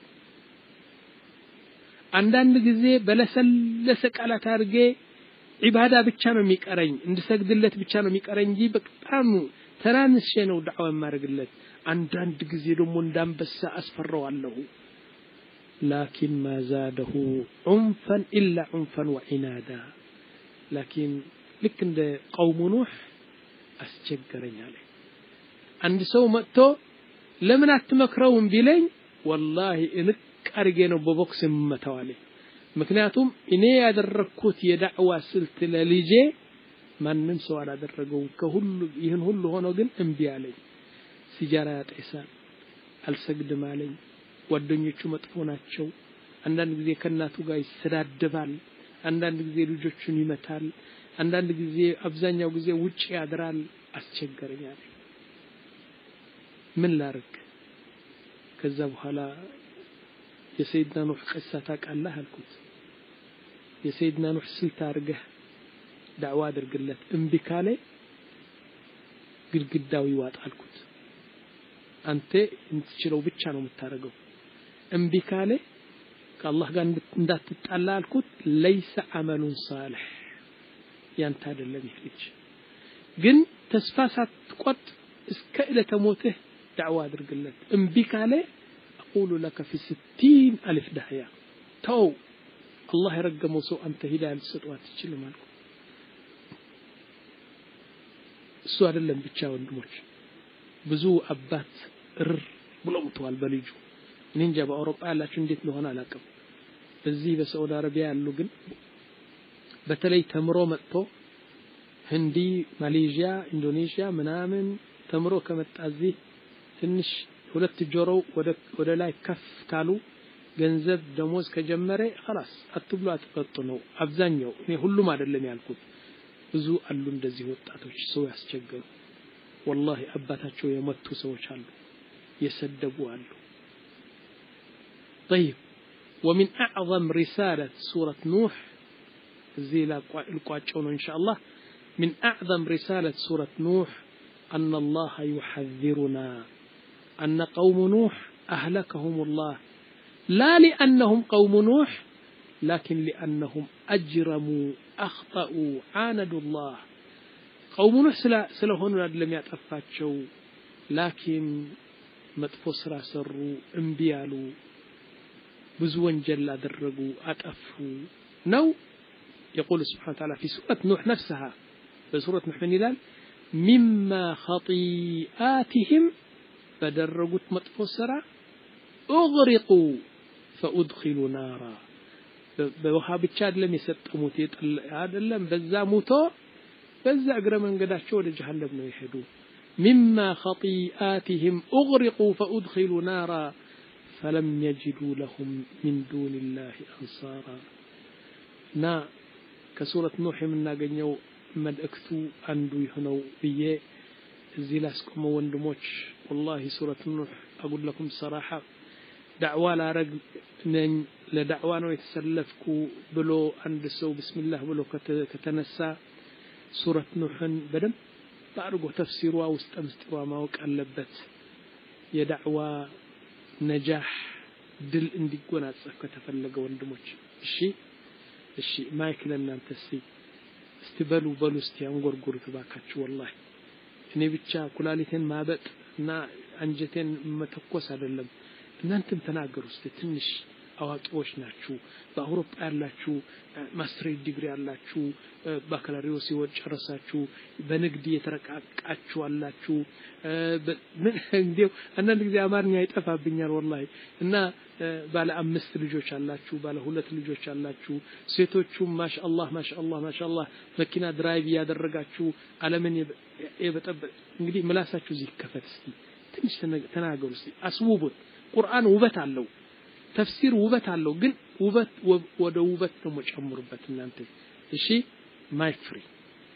አንዳንድ ጊዜ በለሰለሰ ቃላት አድርጌ ዒባዳ ብቻ ነው የሚቀረኝ እንድሰግድለት ብቻ ነው የሚቀረኝ እንጂ በጣም ተራንሼ ነው ዳዕዋ ማረግለት አንዳንድ ጊዜ ደግሞ እንዳንበሳ አስፈራዋለሁ لكن ما زاده عنفا إلا عنفا وعنادا لكن لك عند قوم نوح أسجرني عليه عند سو متو لمن أتمكرون بلين والله إنك أرجعنا ببوكس متوالي مكنياتهم إني أدركوت يدعوة سلت لليجي ማንም ሰው አላደረገው ከሁሉ ይሄን ሁሉ ሆኖ ግን እምቢ አለኝ ሲጃራ ያጠይሳል አልሰግድም አለኝ ጓደኞቹ መጥፎ ናቸው አንዳንድ ጊዜ ከናቱ ጋር ይሰዳደባል አንዳንድ ጊዜ ልጆቹን ይመታል አንዳንድ ጊዜ አብዛኛው ጊዜ ውጪ ያድራል አስቸገረኛል ምን ላርክ ከዛ በኋላ የሰይድና ኑህ قصة ታውቃለህ አልኩት የሰይድና ኑህ ስልት አድርገህ ዳዕዋ አድርግለት እምቢ ካለ ግድግዳው ይዋጥ አልኩት አንተ እንትችለው ብቻ ነው የምታረገው እምቢ ካለ ከአላህ ጋር እንዳትጣላ አልኩት ليس عمل صالح ያንተ አይደለም ይልች ግን ተስፋ ሳትቆጥ እስከ ዕለተ ሞትህ ዳዕዋ አድርግለት እምቢ ካለ أقول لك في ستين ألف داهية تو الله يرجمه سو أنت هداية السطوات تشيل مالك السؤال اللي بتشاور دموش بزو أبات ر بلومتوا البليجو نينجا بأوروبا لا شنديت له هنا لكم بزي بسعودية عربية اللوجن بتلاقي تمرو متو هندي ماليزيا إندونيسيا منامن تمرو كمتأذي تنش ሁለት ጆሮ ወደ ወደ ላይ ከፍ ካሉ ገንዘብ ደሞዝ ከጀመረ خلاص አትብሉ አትጠጡ ነው አብዛኛው እኔ ሁሉም አይደለም ያልኩት ብዙ አሉ እንደዚህ ወጣቶች ሰው ያስቸገሩ والله አባታቸው የመቱ ሰዎች አሉ የሰደቡ አሉ طيب ومن اعظم رساله سوره نوح زي القواچو ان شاء الله من اعظم رساله سوره نوح ان الله يحذرنا أن قوم نوح أهلكهم الله لا لأنهم قوم نوح لكن لأنهم أجرموا أخطأوا عاندوا الله قوم نوح سلا سلهون لم يتفاتشوا لكن متفسر سروا انبيالوا بزوان جل درقوا أتأفوا نو يقول سبحانه وتعالى في سورة نوح نفسها في سورة نوح من إلال مما خطيئاتهم فدرجت متفسرة أغرقوا فأدخلوا نارا بوهاب الشاد لم يسطموا هذا لم بزا موتو بزا أقرأ من قداشو لجهنم يحدو مما خطيئاتهم أغرقوا فأدخلوا نارا فلم يجدوا لهم من دون الله أنصارا نا كسورة نوح من ناقنيو من أكثو أندو يهنو بيه زيلاسكم وندموش والله سورة نوح أقول لكم صراحة دعوة لا رج من لدعوة يتسلفكو بلو عند السو بسم الله بلو كتنسى سورة نوح بدم تعرفوا تفسيرها واستمستروا ما وقلبت يا دعوة نجاح دل اندي قناة كتفلقوا وندموش الشيء الشيء ما يكلنا نتسي استبلوا بلو استيان غرغر تباكاتش والله እኔ ብቻ ኩላሊቴን ማበጥ እና አንጀቴን መተኮስ አይደለም እናንተም ተናገሩ እስቲ ትንሽ አዋቂዎች ናችሁ በአውሮፓ ያላችሁ ማስተር ዲግሪ ያላችሁ ባካላሪዮስ ይወጭ ጨረሳችሁ በንግድ የተረቃቃችሁ አላችሁ ምን እንዴው አንዳንድ ጊዜ አማርኛ ይጠፋብኛል والله እና ባለ አምስት ልጆች አላችሁ ባለ ሁለት ልጆች አላችሁ ሴቶቹ ማሻአላህ ማሻአላህ ማሻአላህ መኪና ድራይቭ ያደረጋችሁ ዓለምን የበጠበ እንግዲህ ምላሳችሁ እዚህ ከፈት እስቲ ትንሽ ተናገሩ እስቲ አስውቡት ቁርአን ውበት አለው ተፍሲር ውበት አለው ግን ውበት ወደ ውበት ነው ጨምሩበት እናንተ እሺ ማይ ፍሪ